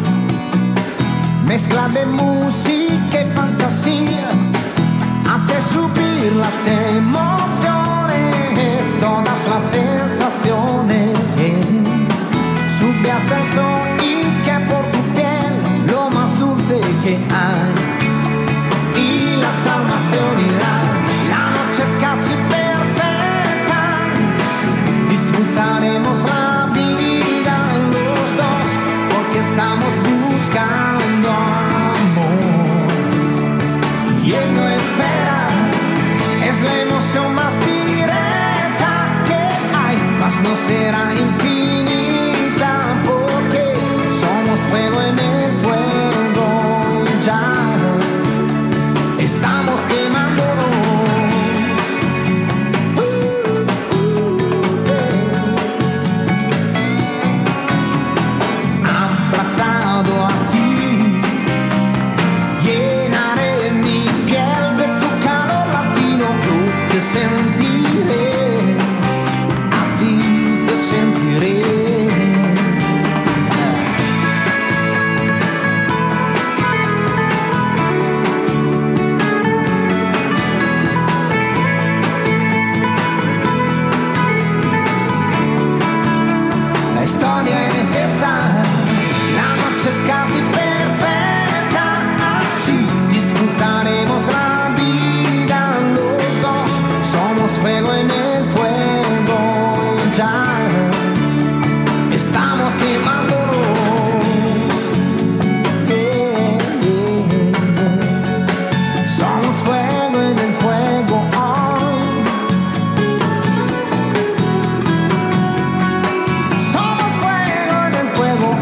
Mezcla de música y fantasía, hace subir las emociones, todas las sensaciones. eh. Sube hasta el sol y que por tu piel lo más dulce que hay. Y las almas se unirán. La noche es casi perfecta, disfrutaremos la vida en los dos, porque estamos buscando amor y él no espera. Es la emoción más directa que hay, mas no será infinita, porque somos fuego en el fuego y ya estamos quemándonos. Abrazado a ti, llenaré mi piel de tu calor latino. Yo te sentiré, así te sentiré. La historia es esta, la noche es casi perfecta, así disfrutaremos la vida los dos. Somos fuego en el fuego y ya estamos quemándonos. Yeah, yeah. Somos fuego en el fuego. Somos fuego en el fuego.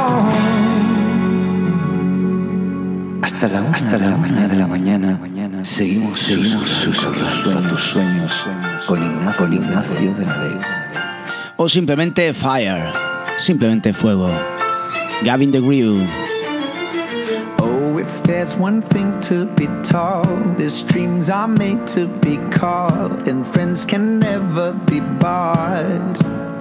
Hasta la una, Hasta la una de la mañana, mañana seguimos, seguimos susurrando a tus sueños con Ignacio, con Ignacio de la Vega. O simplemente Fire, simplemente fuego. Gavin DeGrew. Oh, if there's one thing to be taught, is dreams are made to be caught, and friends can never be bought.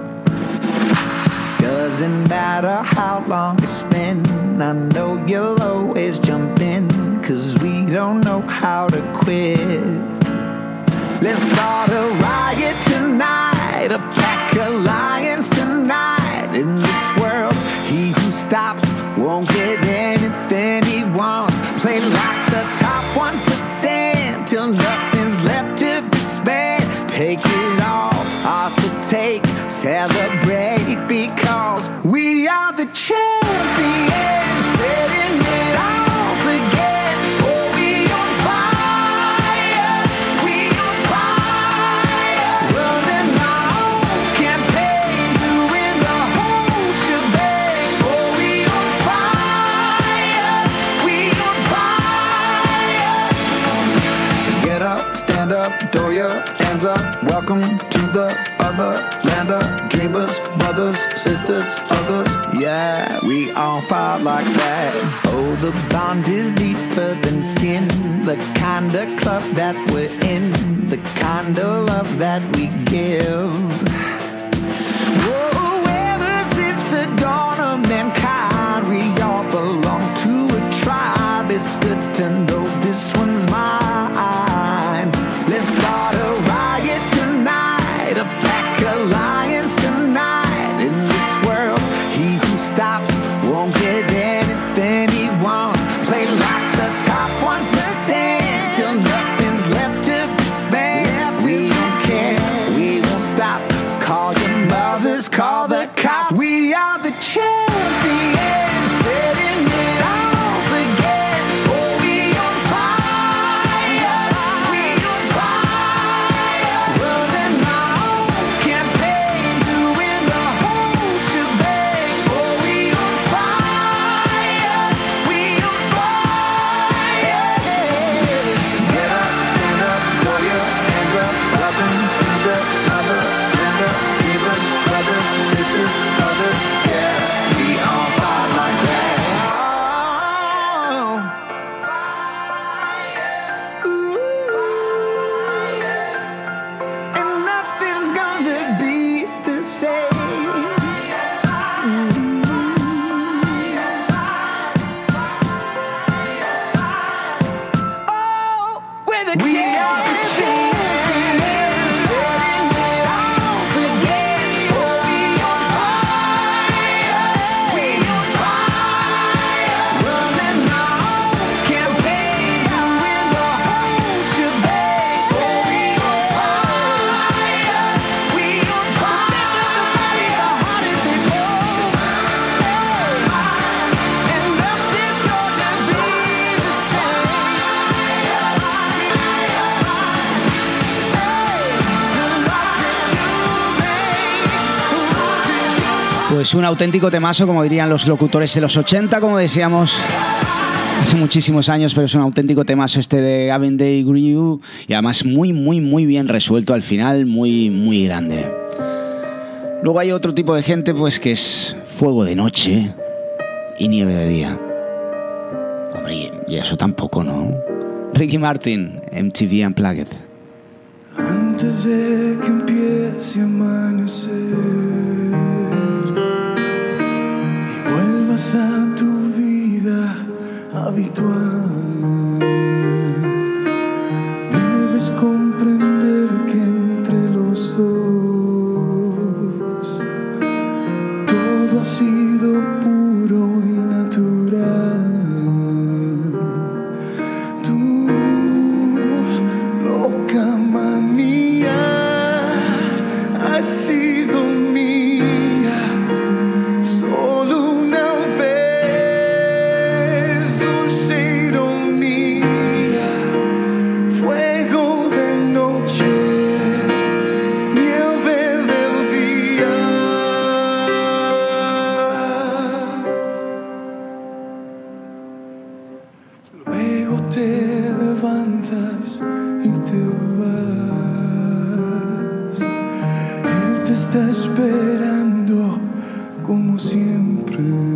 Doesn't matter how long it's been, I know you'll always jump in, 'cause we don't know how to quit. Let's start a riot tonight, a pack of lions tonight. In this world, he who stops won't get anything he wants. Play like the top one percent till nothing's left to be spent. Take it all, also take, celebrate, because we are the champions, setting it off again. Oh, we on fire, we on fire. Welcome to the other land of dreamers, brothers, sisters, others. Yeah, we all fight like that. Oh, the bond is deeper than skin. The kind of club that we're in, the kind of love that we give. Whoa, ever since the dawn of mankind, we all belong to a tribe. It's good to know this one's mine. Let's start a riot tonight, a pack alliance tonight. In this world, he who stops won't get anything he wants. Play like the top one percent till nothing's left to be spent. We don't care, we won't stop. Call your mothers, call the cops. We are the champions, setting it off again. Oh, we on fire, we on fire. Running our own campaign, doing the whole shebang. Oh, we on fire, we on fire. Get up, stand up, throw your hands up. Welcome to the other land of dreamers, brothers, sisters, brothers. Yeah, we all fight like that. And nothing's gonna be the same. Oh, we're the we are the champions, setting it off again. Oh, we on fire, we on fire. Running our own campaign, doing the whole shebang. Oh, we on fire, we on fire. The hardest they blow, and nothing's gonna be the same. Pues un auténtico temazo, como dirían los locutores de los ochenta, como decíamos hace muchísimos años, pero es un auténtico temazo este de Gavin Day Grew, y además muy, muy, muy bien resuelto al final, muy, muy grande. Luego hay otro tipo de gente, pues, que es fuego de noche y nieve de día. Hombre, y eso tampoco, ¿no? Ricky Martin, M T V Unplugged. Antes de que empiece a amanecer y vuelvas a tu vida habitual, debes comprender que entre los dos todo ha sido puro y natural. Tu loca manía ha sido mía solo una vez. Dulce ironía, fuego de noche, nieve del día. Luego te levantas y te vas. Él te está esperando como siempre.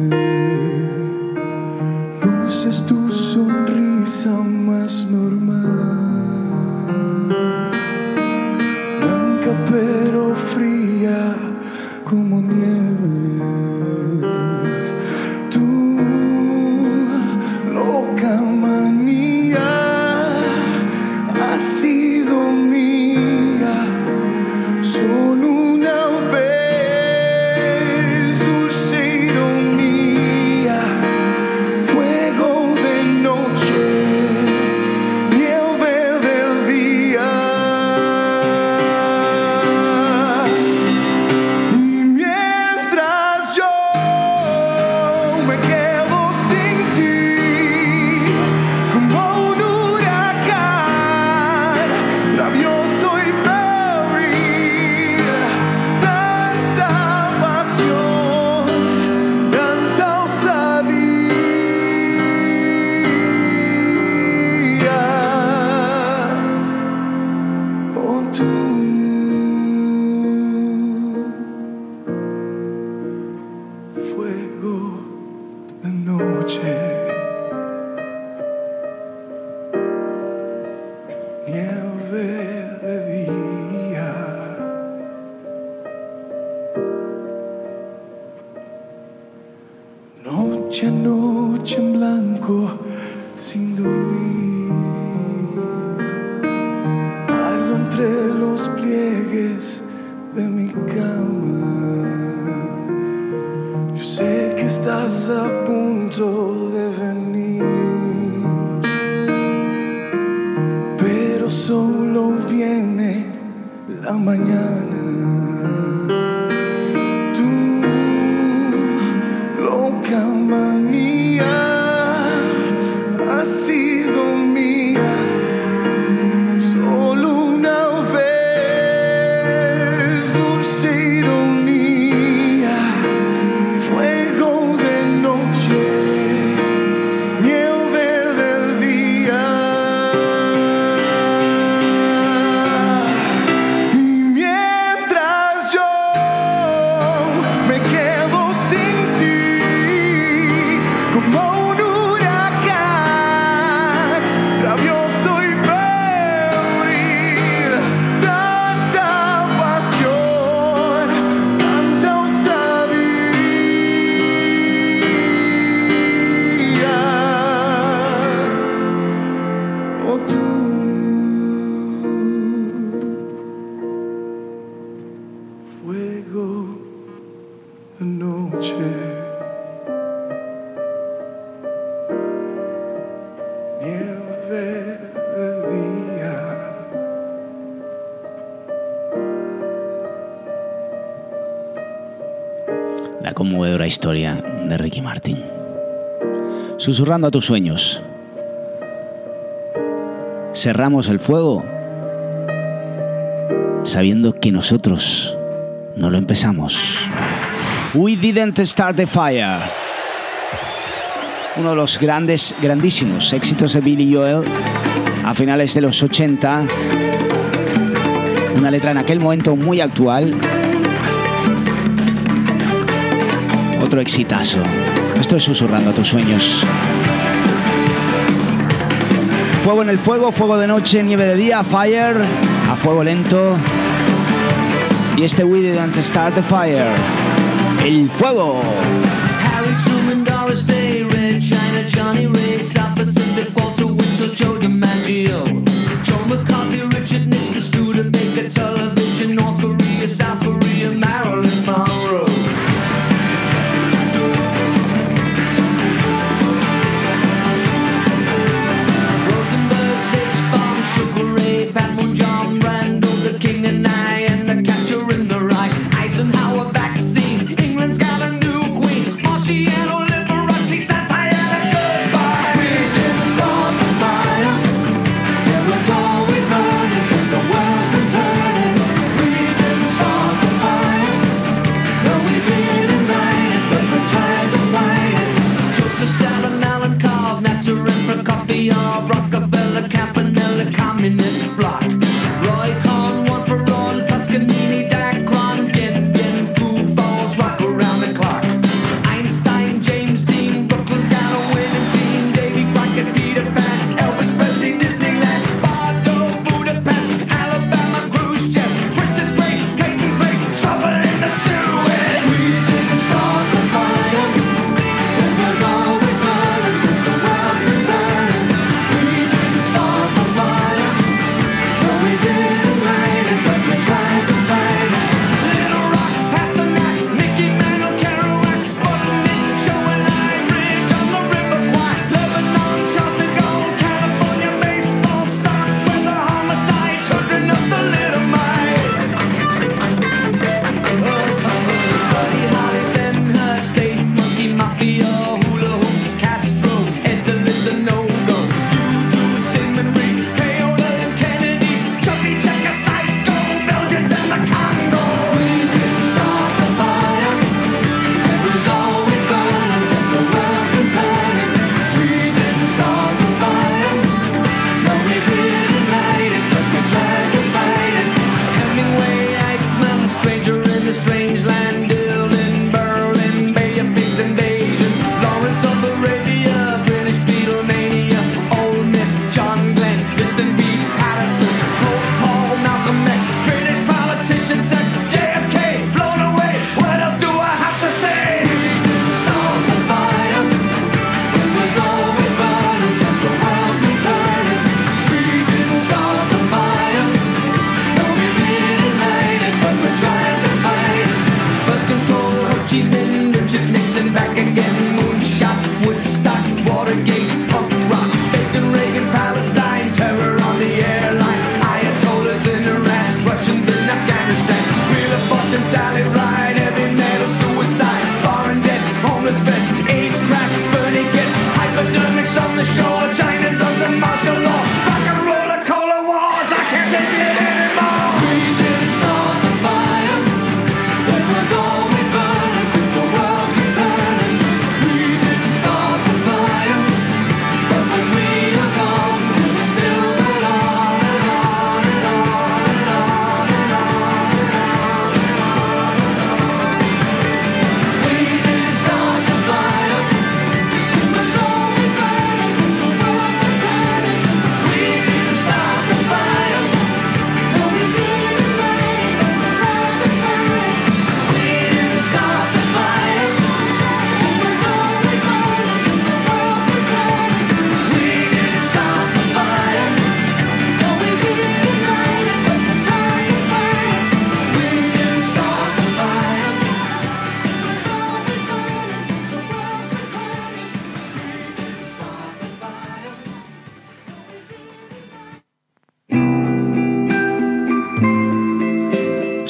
Luces tu sonrisa más normal, blanca pero fría como nieve. Tu loca manía ha sido mía solo una vez. Dulce noche, nieve de día. Noche a noche en blanco, sin dormir. Ardo entre los pliegues de mi cama. Yo sé que estás a punto de venir, pero solo viene la mañana. Tu loca manía ha sido mía solo una vez, dulce ironía, fuego de noche, nieve del día. Y mientras yo me quedo sin ti, como un huracán, rabioso y febril, tanta pasión, tanta osadía. Oh, tú, fuego de noche, nieve de día. La conmovedora historia de Ricky Martin. Susurrando a tus sueños. Cerramos el fuego sabiendo que nosotros no lo empezamos. We didn't start the fire. Uno de los grandes, grandísimos éxitos de Billy Joel a finales de los ochenta. Una letra en aquel momento muy actual. Otro exitazo. Esto es Susurrando a tus sueños. Fuego en el fuego, fuego de noche, nieve de día, fire, a fuego lento. Y este We Didn't Start the Fire. El fuego. Harry Truman, Doris Day, Red China, Johnny Ray, South Pacific, Walter Winchell, Joe DiMaggio, Joe McCarthy, Richard Nixon, Studebaker, Television, North Korea, South Korea, Marilyn Monroe. Rosenberg, H-Bomb, Sugar Ray, Pat Moon, John Brando, The King and I, and The Catcher in the Rye, Eisenhower vaccine, England's got a new queen.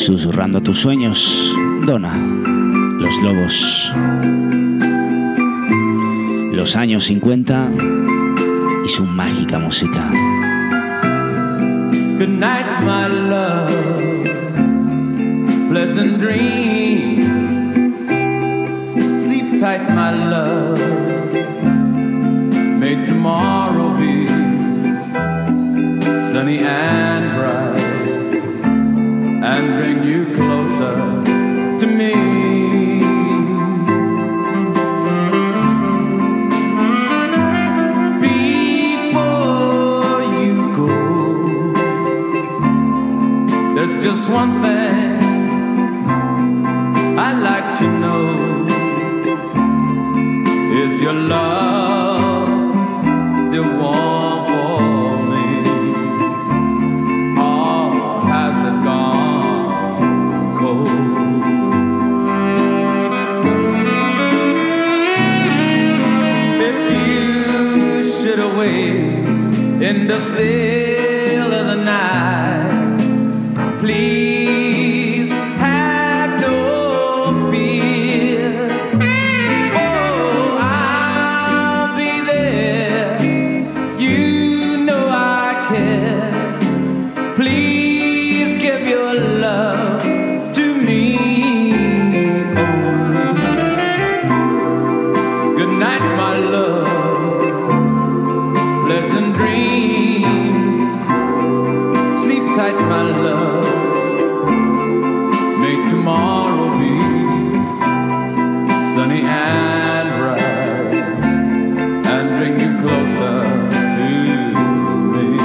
Susurrando a tus sueños, Donna, Los Lobos. Los años cincuenta y su mágica música. Good night, my love. Pleasant dreams. Sleep tight, my love. May tomorrow be sunny and bright and bring you closer to me. There's just one thing I'd like to know. Is your love still warm for me? Or has it gone cold? If you should awake in the still of the night, please have no fears. Oh, I'll be there. You know I care. Please give your love to me only. Good night, my love. Pleasant dreams. Sleep tight, my love. Tomorrow be sunny and bright and bring you closer to me.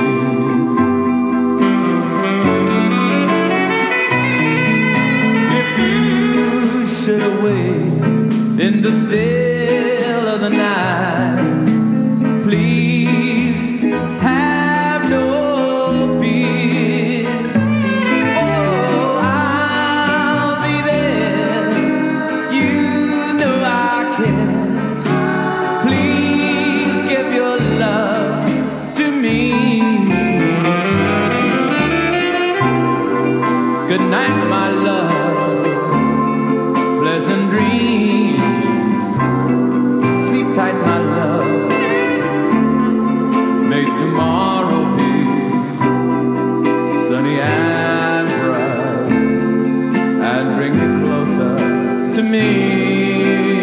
If you should awake in the still of the night, please have no fear. Good night, my love. Pleasant dreams. Sleep tight, my love. May tomorrow be sunny and bright and bring you closer to me.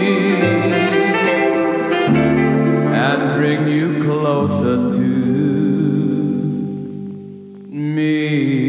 And bring you closer to me.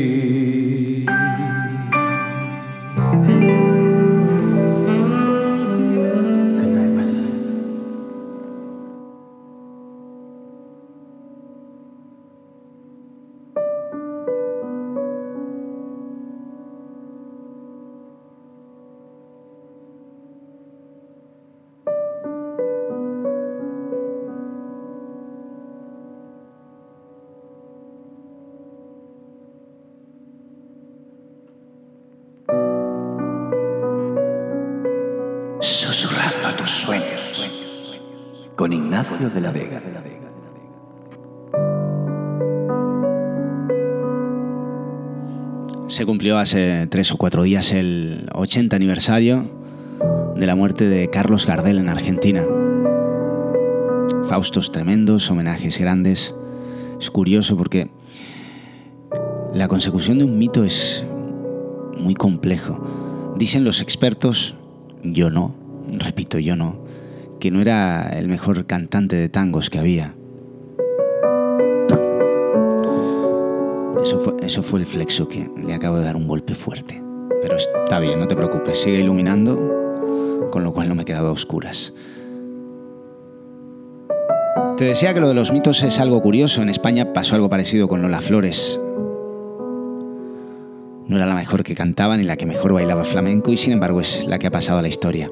Susurrando a tus sueños con Ignacio de la Vega. Se cumplió hace tres o cuatro días el ochenta aniversario de la muerte de Carlos Gardel en Argentina. Faustos tremendos, homenajes grandes. Es curioso porque la consecución de un mito es muy complejo. Dicen los expertos, yo no, repito, yo no, que no era el mejor cantante de tangos que había. Eso fue, eso fue el flexo que le acabo de dar un golpe fuerte. Pero está bien, no te preocupes, sigue iluminando, con lo cual no me he quedado a oscuras. Te decía que lo de los mitos es algo curioso. En España pasó algo parecido con Lola Flores. No era la mejor que cantaba ni la que mejor bailaba flamenco y sin embargo es la que ha pasado a la historia.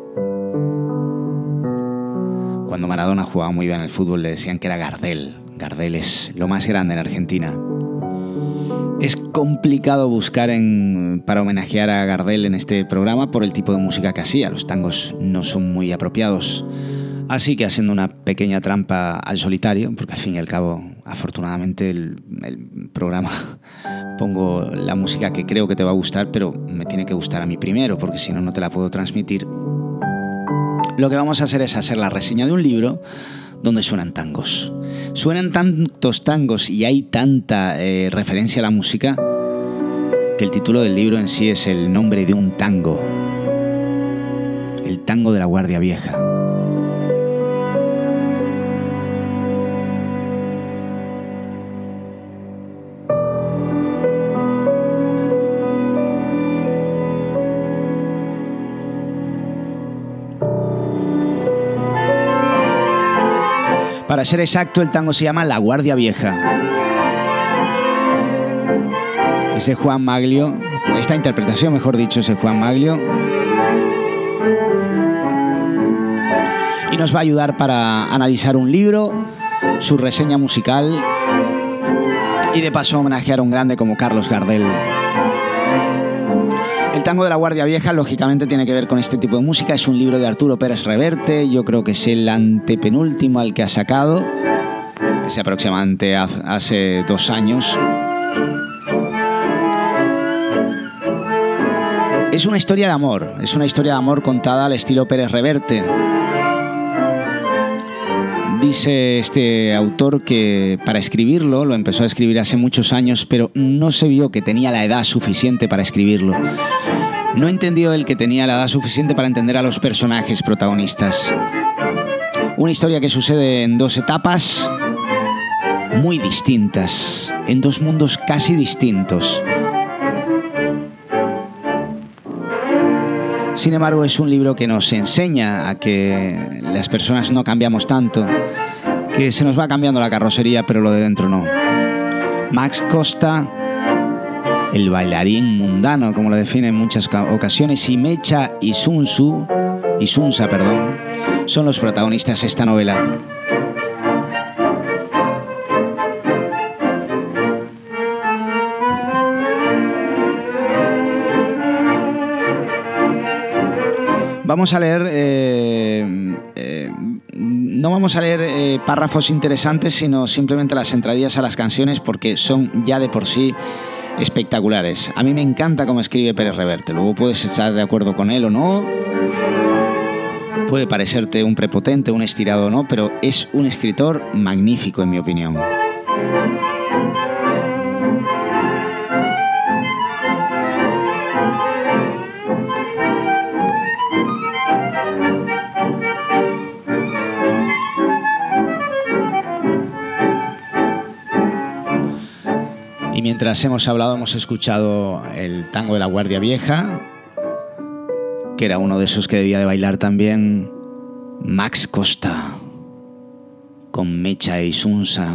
Cuando Maradona jugaba muy bien al fútbol le decían que era Gardel. Gardel es lo más grande en Argentina. Es complicado buscar en, para homenajear a Gardel en este programa por el tipo de música que hacía. Los tangos no son muy apropiados Así que haciendo una pequeña trampa al solitario, porque al fin y al cabo, afortunadamente, el, el programa pongo la música que creo que te va a gustar, pero me tiene que gustar a mí primero, porque si no, no te la puedo transmitir. Lo que vamos a hacer es hacer la reseña de un libro donde suenan tangos. Suenan tantos tangos y hay tanta eh, referencia a la música que el título del libro en sí es el nombre de un tango. El tango de la Guardia Vieja. Para ser exacto, el tango se llama La Guardia Vieja. Es de Juan Maglio. Esta interpretación, mejor dicho, es de Juan Maglio. Y nos va a ayudar para analizar un libro, su reseña musical y de paso homenajear a un grande como Carlos Gardel. El tango de la Guardia Vieja, lógicamente, tiene que ver con este tipo de música. Es un libro de Arturo Pérez Reverte. Yo creo que es el antepenúltimo al que ha sacado. Es aproximadamente hace dos años. Es una historia de amor. Es una historia de amor contada al estilo Pérez Reverte. Dice este autor que para escribirlo, lo empezó a escribir hace muchos años, pero no se vio que tenía la edad suficiente para escribirlo. No entendió él que tenía la edad suficiente para entender a los personajes protagonistas. Una historia que sucede en dos etapas muy distintas, en dos mundos casi distintos. Sin embargo, es un libro que nos enseña a que las personas no cambiamos tanto, que se nos va cambiando la carrocería, pero lo de dentro no. Max Costa, el bailarín mundano, como lo define en muchas ocasiones, y Mecha Isunzu, Isunza, perdón, son los protagonistas de esta novela. Vamos a leer, eh, eh, no vamos a leer eh, párrafos interesantes, sino simplemente las entradillas a las canciones, porque son ya de por sí espectaculares. A mí me encanta cómo escribe Pérez Reverte. Luego puedes estar de acuerdo con él o no, puede parecerte un prepotente, un estirado o no, pero es un escritor magnífico en mi opinión. Y mientras hemos hablado, hemos escuchado el tango de la Guardia Vieja, que era uno de esos que debía de bailar también Max Costa, con Mecha Isunza.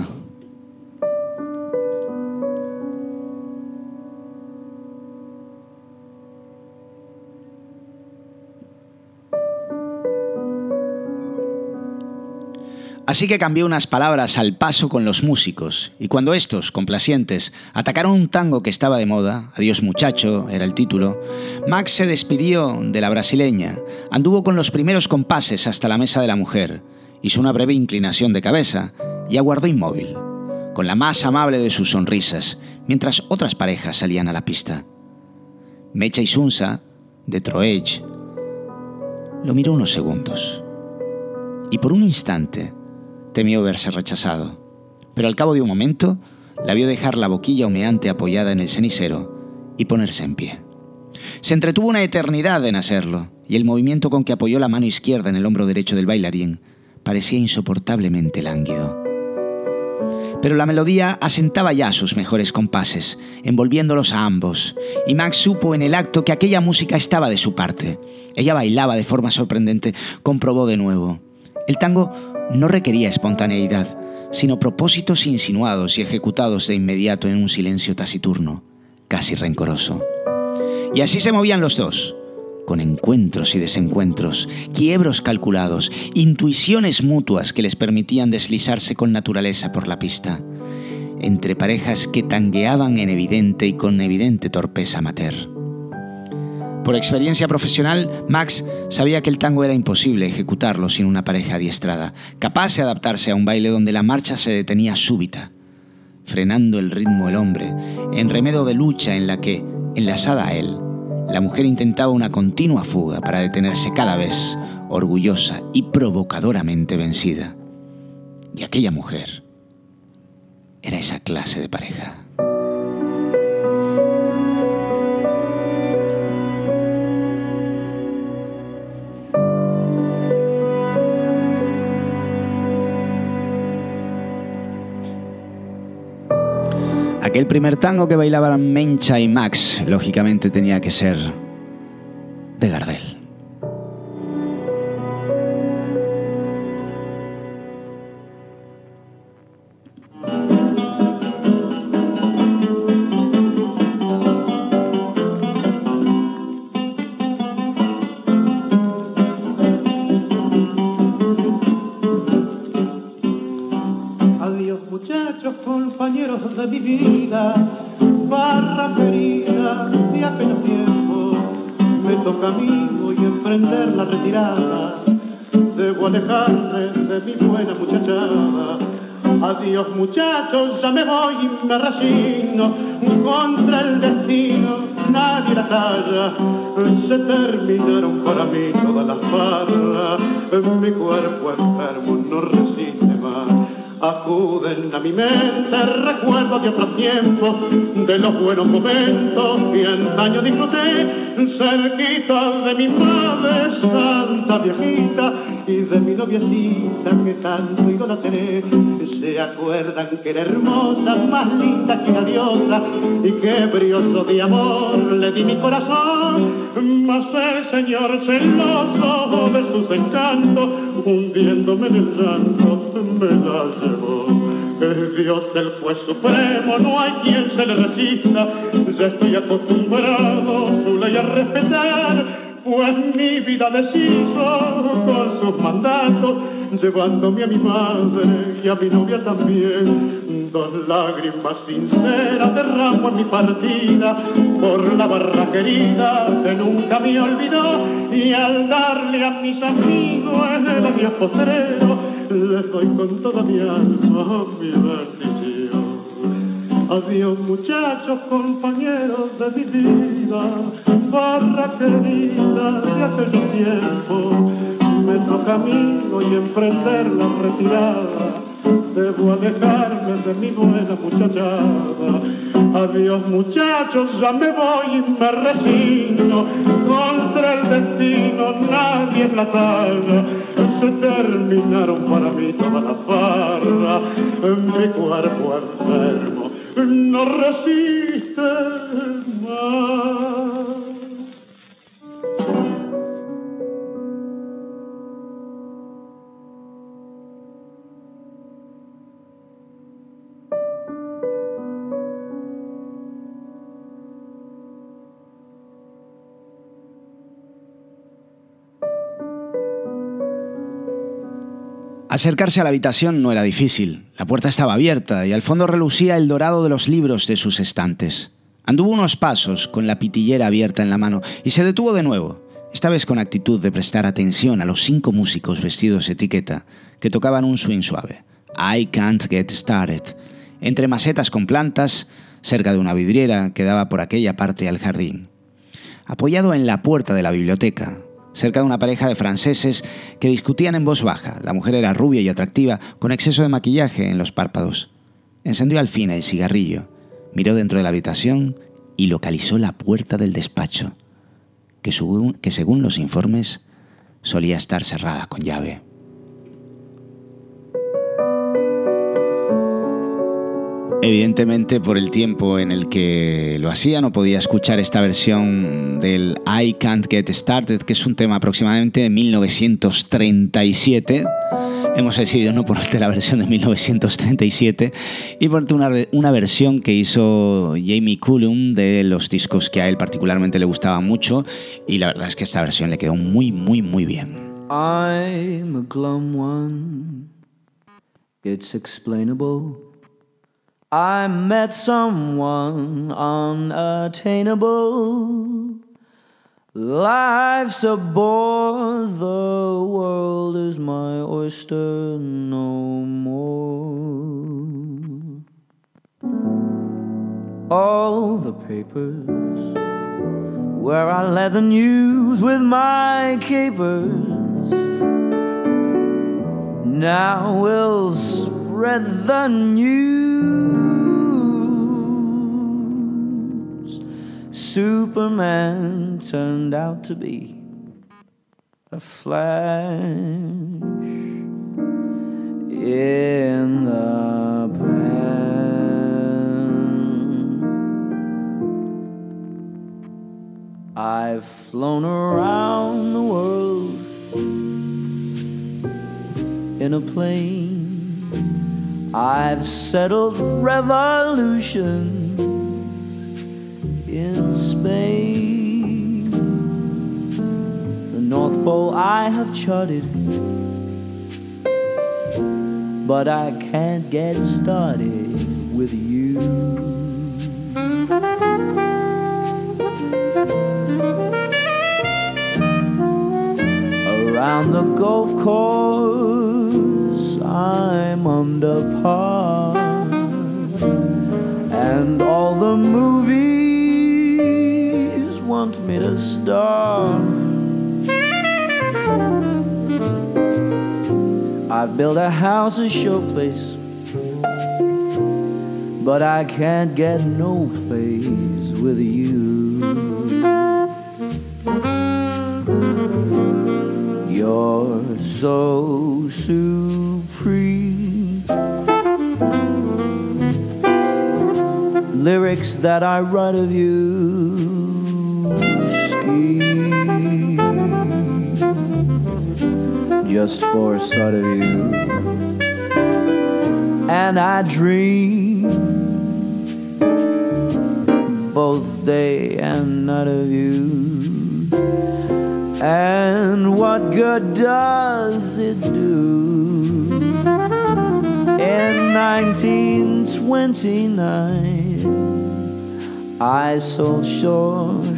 Así que cambié unas palabras al paso con los músicos, y cuando estos, complacientes, atacaron un tango que estaba de moda, Adiós muchacho, era el título, Max se despidió de la brasileña, anduvo con los primeros compases hasta la mesa de la mujer, hizo una breve inclinación de cabeza y aguardó inmóvil, con la más amable de sus sonrisas, mientras otras parejas salían a la pista. Mecha Isunza, de Troyes, lo miró unos segundos, y por un instante temió verse rechazado, pero al cabo de un momento la vio dejar la boquilla humeante apoyada en el cenicero y ponerse en pie. Se entretuvo una eternidad en hacerlo, y el movimiento con que apoyó la mano izquierda en el hombro derecho del bailarín parecía insoportablemente lánguido. Pero la melodía asentaba ya sus mejores compases, envolviéndolos a ambos, y Max supo en el acto que aquella música estaba de su parte. Ella bailaba de forma sorprendente, comprobó de nuevo. El tango no requería espontaneidad, sino propósitos insinuados y ejecutados de inmediato en un silencio taciturno, casi rencoroso. Y así se movían los dos, con encuentros y desencuentros, quiebros calculados, intuiciones mutuas que les permitían deslizarse con naturaleza por la pista, entre parejas que tangueaban en evidente y con evidente torpeza amateur. Por experiencia profesional, Max sabía que el tango era imposible ejecutarlo sin una pareja adiestrada, capaz de adaptarse a un baile donde la marcha se detenía súbita, frenando el ritmo el hombre, en remedio de lucha en la que, enlazada a él, la mujer intentaba una continua fuga para detenerse cada vez orgullosa y provocadoramente vencida. Y aquella mujer era esa clase de pareja. Aquel primer tango que bailaban Mencha y Max, lógicamente tenía que ser de Gardel. De mi vida, barra querida de aquellos tiempos, me toca a mí hoy emprender la retirada, debo alejarme de mi buena muchachada. Adiós muchachos, ya me voy y me resigno, contra el destino nadie la talla, se terminaron para mí todas las farras, mi cuerpo enfermo no resiste más. Acuden a mi mente recuerdos de otros tiempos, de los buenos momentos que antaño disfruté, cerquita de mi madre santa viejita y de mi noviecita que tanto idolatré. Se acuerdan que era hermosa, más linda que la diosa, y que brioso de amor le di mi corazón. Mas el señor celoso de sus encantos, hundiéndome en el llanto, me la llevó. Es Dios el juez supremo, no hay quien se le resista. Ya estoy acostumbrado su ley a respetar, pues mi vida deshizo con sus mandatos, llevándome a mi madre y a mi novia también. Dos lágrimas sinceras derramo en mi partida por la barra querida que nunca me olvidó, y al darle a mis amigos en el adiós postrero les doy con toda mi alma mi bendición. Adiós muchachos, compañeros de mi vida, barra querida de aquellos tiempos, me toca a mí hoy emprender la retirada, debo alejarme de mi buena muchachada. Adiós muchachos, ya me voy y me resigno, contra el destino nadie es la talla, se terminaron para mí todas las barras, mi cuerpo enfermo no resiste más. Acercarse a la habitación no era difícil. La puerta estaba abierta y al fondo relucía el dorado de los libros de sus estantes. Anduvo unos pasos con la pitillera abierta en la mano y se detuvo de nuevo, esta vez con actitud de prestar atención a los cinco músicos vestidos de etiqueta que tocaban un swing suave. I Can't Get Started, entre macetas con plantas, cerca de una vidriera que daba por aquella parte al jardín. Apoyado en la puerta de la biblioteca, cerca de una pareja de franceses que discutían en voz baja. La mujer era rubia y atractiva, con exceso de maquillaje en los párpados. Encendió al fin el cigarrillo, miró dentro de la habitación y localizó la puerta del despacho, que, según, que según los informes solía estar cerrada con llave. Evidentemente, por el tiempo en el que lo hacía, no podía escuchar esta versión del I Can't Get Started, que es un tema aproximadamente de mil novecientos treinta y siete. Hemos decidido no ponerte la versión de mil novecientos treinta y siete y ponerte una, una versión que hizo Jamie Cullum de los discos que a él particularmente le gustaba mucho, y la verdad es que esta versión le quedó muy, muy, muy bien. I'm a glum one, it's explainable. I met someone unattainable. Life's a bore, the world is my oyster no more. All the papers where I led the news with my capers now will spread the news. Superman turned out to be a flash in the pan. I've flown around the world in a plane. I've settled revolutions in Spain. The North Pole I have charted, but I can't get started with you. Around the golf course I'm under par, and all the movies want me to star. I've built a house, a showplace, but I can't get no place with you. You're so supreme. Lyrics that I write of you scheme just for a sight of you, and I dream both day and night of you. And what good does it do? In nineteen twenty-nine I sold short.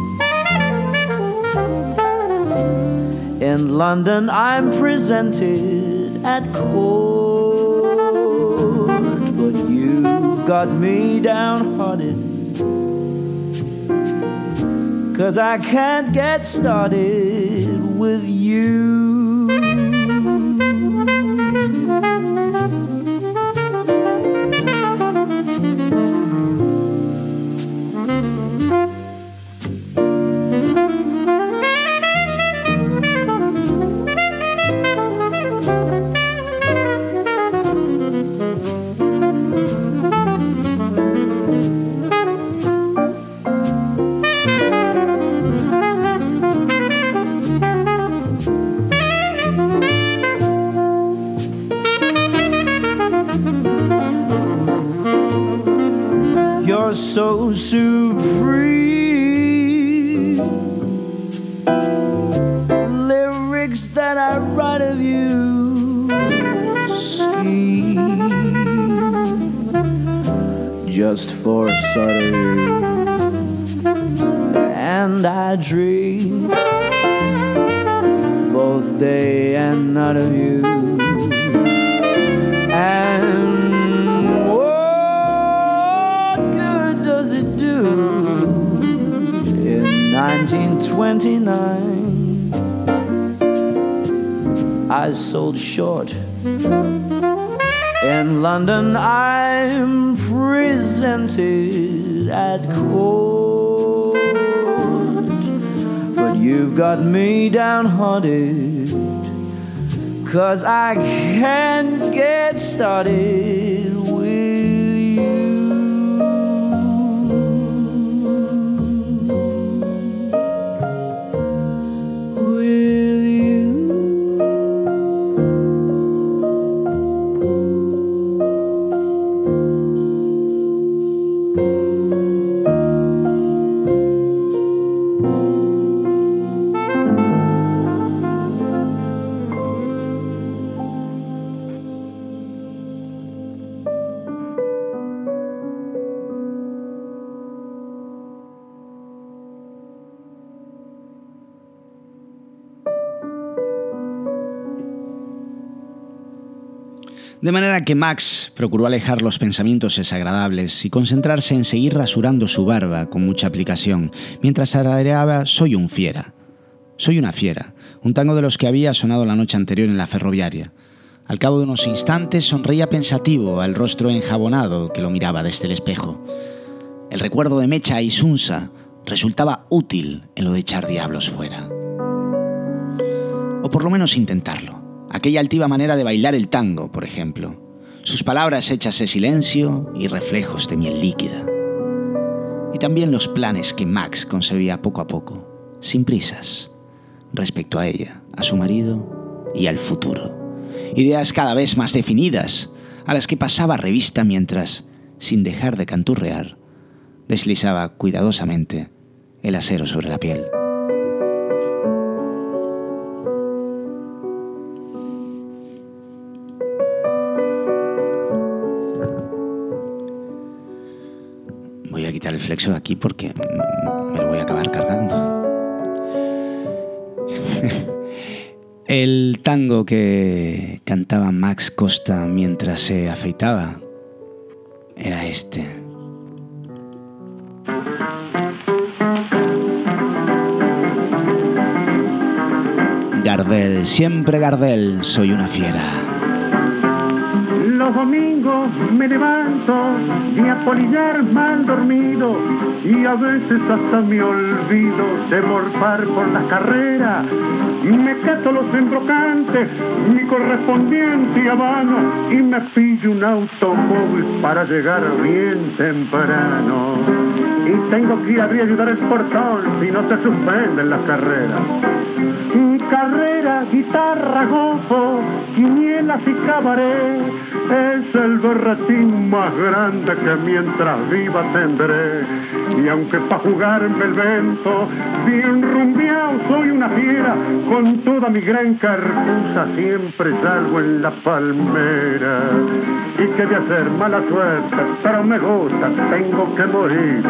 In London I'm presented at court, but you've got me downhearted, 'cause I can't get started with you. You're so supreme. Lyrics that I write of you scheme just for a sight of you, and I dream both day and night of you. And nineteen twenty-nine I sold short. In London I'm presented at court, but you've got me downhearted, 'cause I can't get started with you. De manera que Max procuró alejar los pensamientos desagradables y concentrarse en seguir rasurando su barba con mucha aplicación, mientras tarareaba Soy un fiera. Soy una fiera, un tango de los que había sonado la noche anterior en la ferroviaria. Al cabo de unos instantes sonreía pensativo al rostro enjabonado que lo miraba desde el espejo. El recuerdo de Mecha y Sunsa resultaba útil en lo de echar diablos fuera. O por lo menos intentarlo. Aquella altiva manera de bailar el tango, por ejemplo. Sus palabras hechas de silencio y reflejos de miel líquida. Y también los planes que Max concebía poco a poco, sin prisas, respecto a ella, a su marido y al futuro. Ideas cada vez más definidas, a las que pasaba revista mientras, sin dejar de canturrear, deslizaba cuidadosamente el acero sobre la piel. Voy a quitar el flexo de aquí porque me lo voy a acabar cargando. El tango que cantaba Max Costa mientras se afeitaba era este. Gardel, siempre Gardel, soy una fiera. Los domingos me levanto y a polillar mal dormido y a veces hasta me olvido de morfar por la carrera. Me cato los embrocantes, mi correspondiente habano y me pillo un automóvil para llegar bien temprano. Y tengo que ir a ayudar el portón si no se suspenden las carreras. Carrera, guitarra, gozo, quinielas y cabaret es el berretín más grande que mientras viva tendré. Y aunque pa' jugarme el vento, bien rumbeado soy una fiera, con toda mi gran cartuza siempre salgo en la palmera. Y qué de hacer mala suerte, pero me gusta, tengo que morir.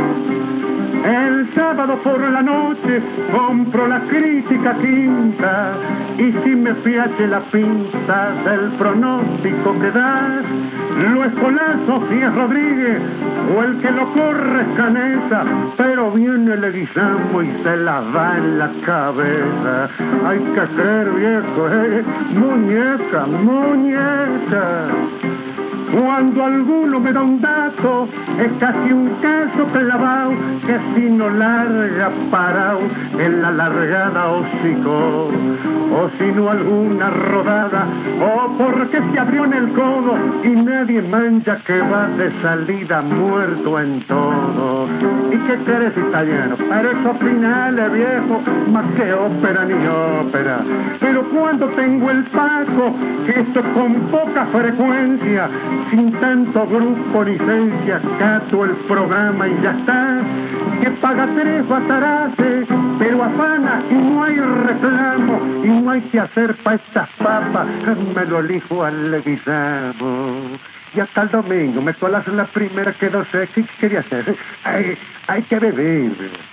El sábado por la noche compro la crítica quinta y si me piace la pinta del pronóstico que da, lo escolazo si es Rodríguez o el que lo corre es Canesa, pero viene el Leguizamo y se la da en la cabeza. Hay que ser viejo, eh, muñeca, muñeca. Cuando alguno me da un dato, es casi un caso clavado, que si no larga parado, en la largada hocico, o si no alguna rodada, o porque se abrió en el codo y nadie mancha que va de salida muerto en todo. ¿Y qué querés italiano? Para esos finales, viejo, más que ópera ni ópera. Pero cuando tengo el paco, que esto es con poca frecuencia, sin tanto grupo licencia, cato el programa y ya está, que paga tres bataraces, pero afana y no hay reclamo, y no hay que hacer pa' estas papas, me lo elijo al Leguizamo. Y hasta el domingo me colas en la primera que no sé qué quería hacer. Hay, hay que beber.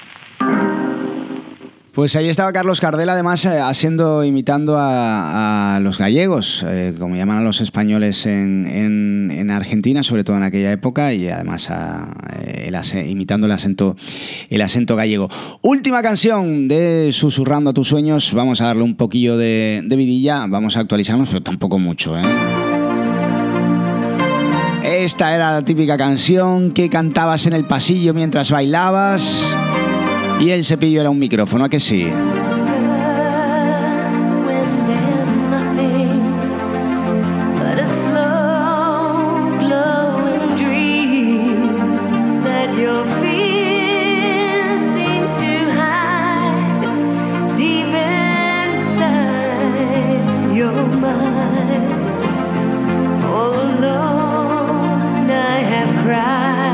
Pues ahí estaba Carlos Gardel, además eh, haciendo, imitando a, a los gallegos, eh, como llaman a los españoles en, en, en Argentina, sobre todo en aquella época, y además a, el, imitando el acento, el acento gallego. Última canción de Susurrando a tus sueños. Vamos a darle un poquillo de, de vidilla, vamos a actualizarnos, pero tampoco mucho, ¿eh? Esta era la típica canción que cantabas en el pasillo mientras bailabas. Y el cepillo era un micrófono, ¿a que sí?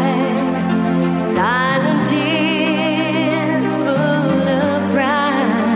Silent tears full of pride.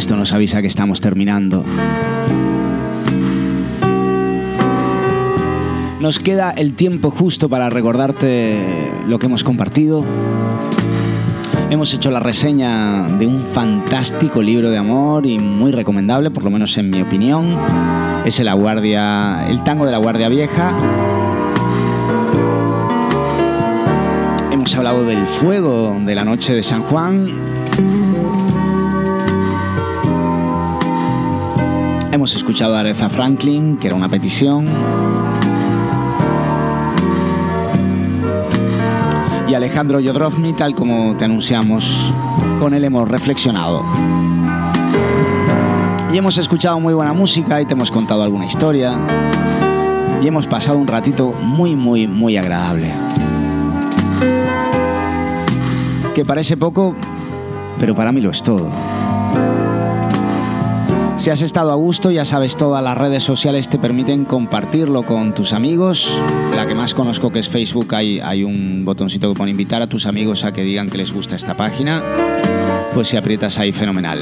esto nos avisa que estamos terminando. Nos queda el tiempo justo para recordarte lo que hemos compartido. Hemos hecho la reseña de un fantástico libro de amor y muy recomendable, por lo menos en mi opinión. Es el, la guardia, el tango de la Guardia Vieja. Hemos hablado del fuego de la noche de San Juan. Hemos escuchado a Aretha Franklin, que era una petición. Y Alejandro Jodorowsky, tal como te anunciamos, con él hemos reflexionado. Y hemos escuchado muy buena música y te hemos contado alguna historia. Y hemos pasado un ratito muy, muy, muy agradable. Que parece poco, pero para mí lo es todo. Si has estado a gusto, ya sabes, todas las redes sociales te permiten compartirlo con tus amigos. La que más conozco, que es Facebook, hay, hay un botoncito que pone invitar a tus amigos a que digan que les gusta esta página. Pues si aprietas ahí, fenomenal.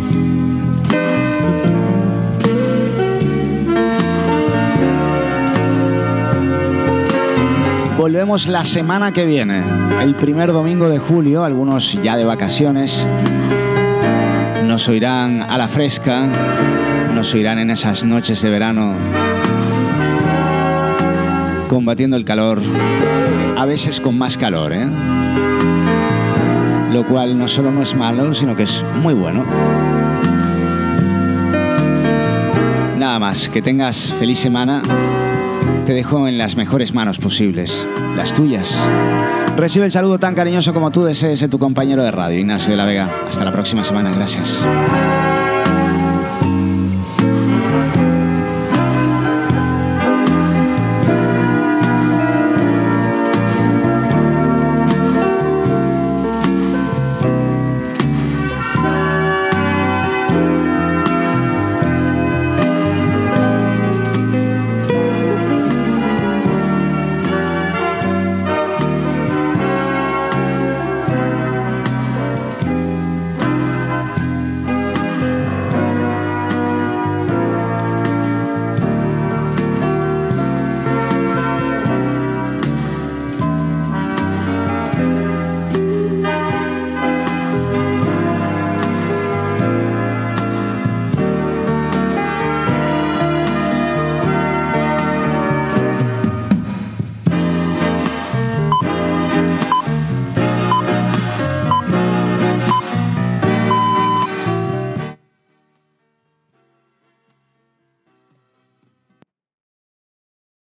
Volvemos la semana que viene, el primer domingo de julio, algunos ya de vacaciones. Nos oirán a la fresca, nos oirán en esas noches de verano, combatiendo el calor, a veces con más calor, ¿eh? Lo cual no solo no es malo, sino que es muy bueno. Nada más, que tengas feliz semana. Te dejo en las mejores manos posibles, las tuyas. Recibe el saludo tan cariñoso como tú desees de tu compañero de radio, Ignacio de la Vega. Hasta la próxima semana, gracias.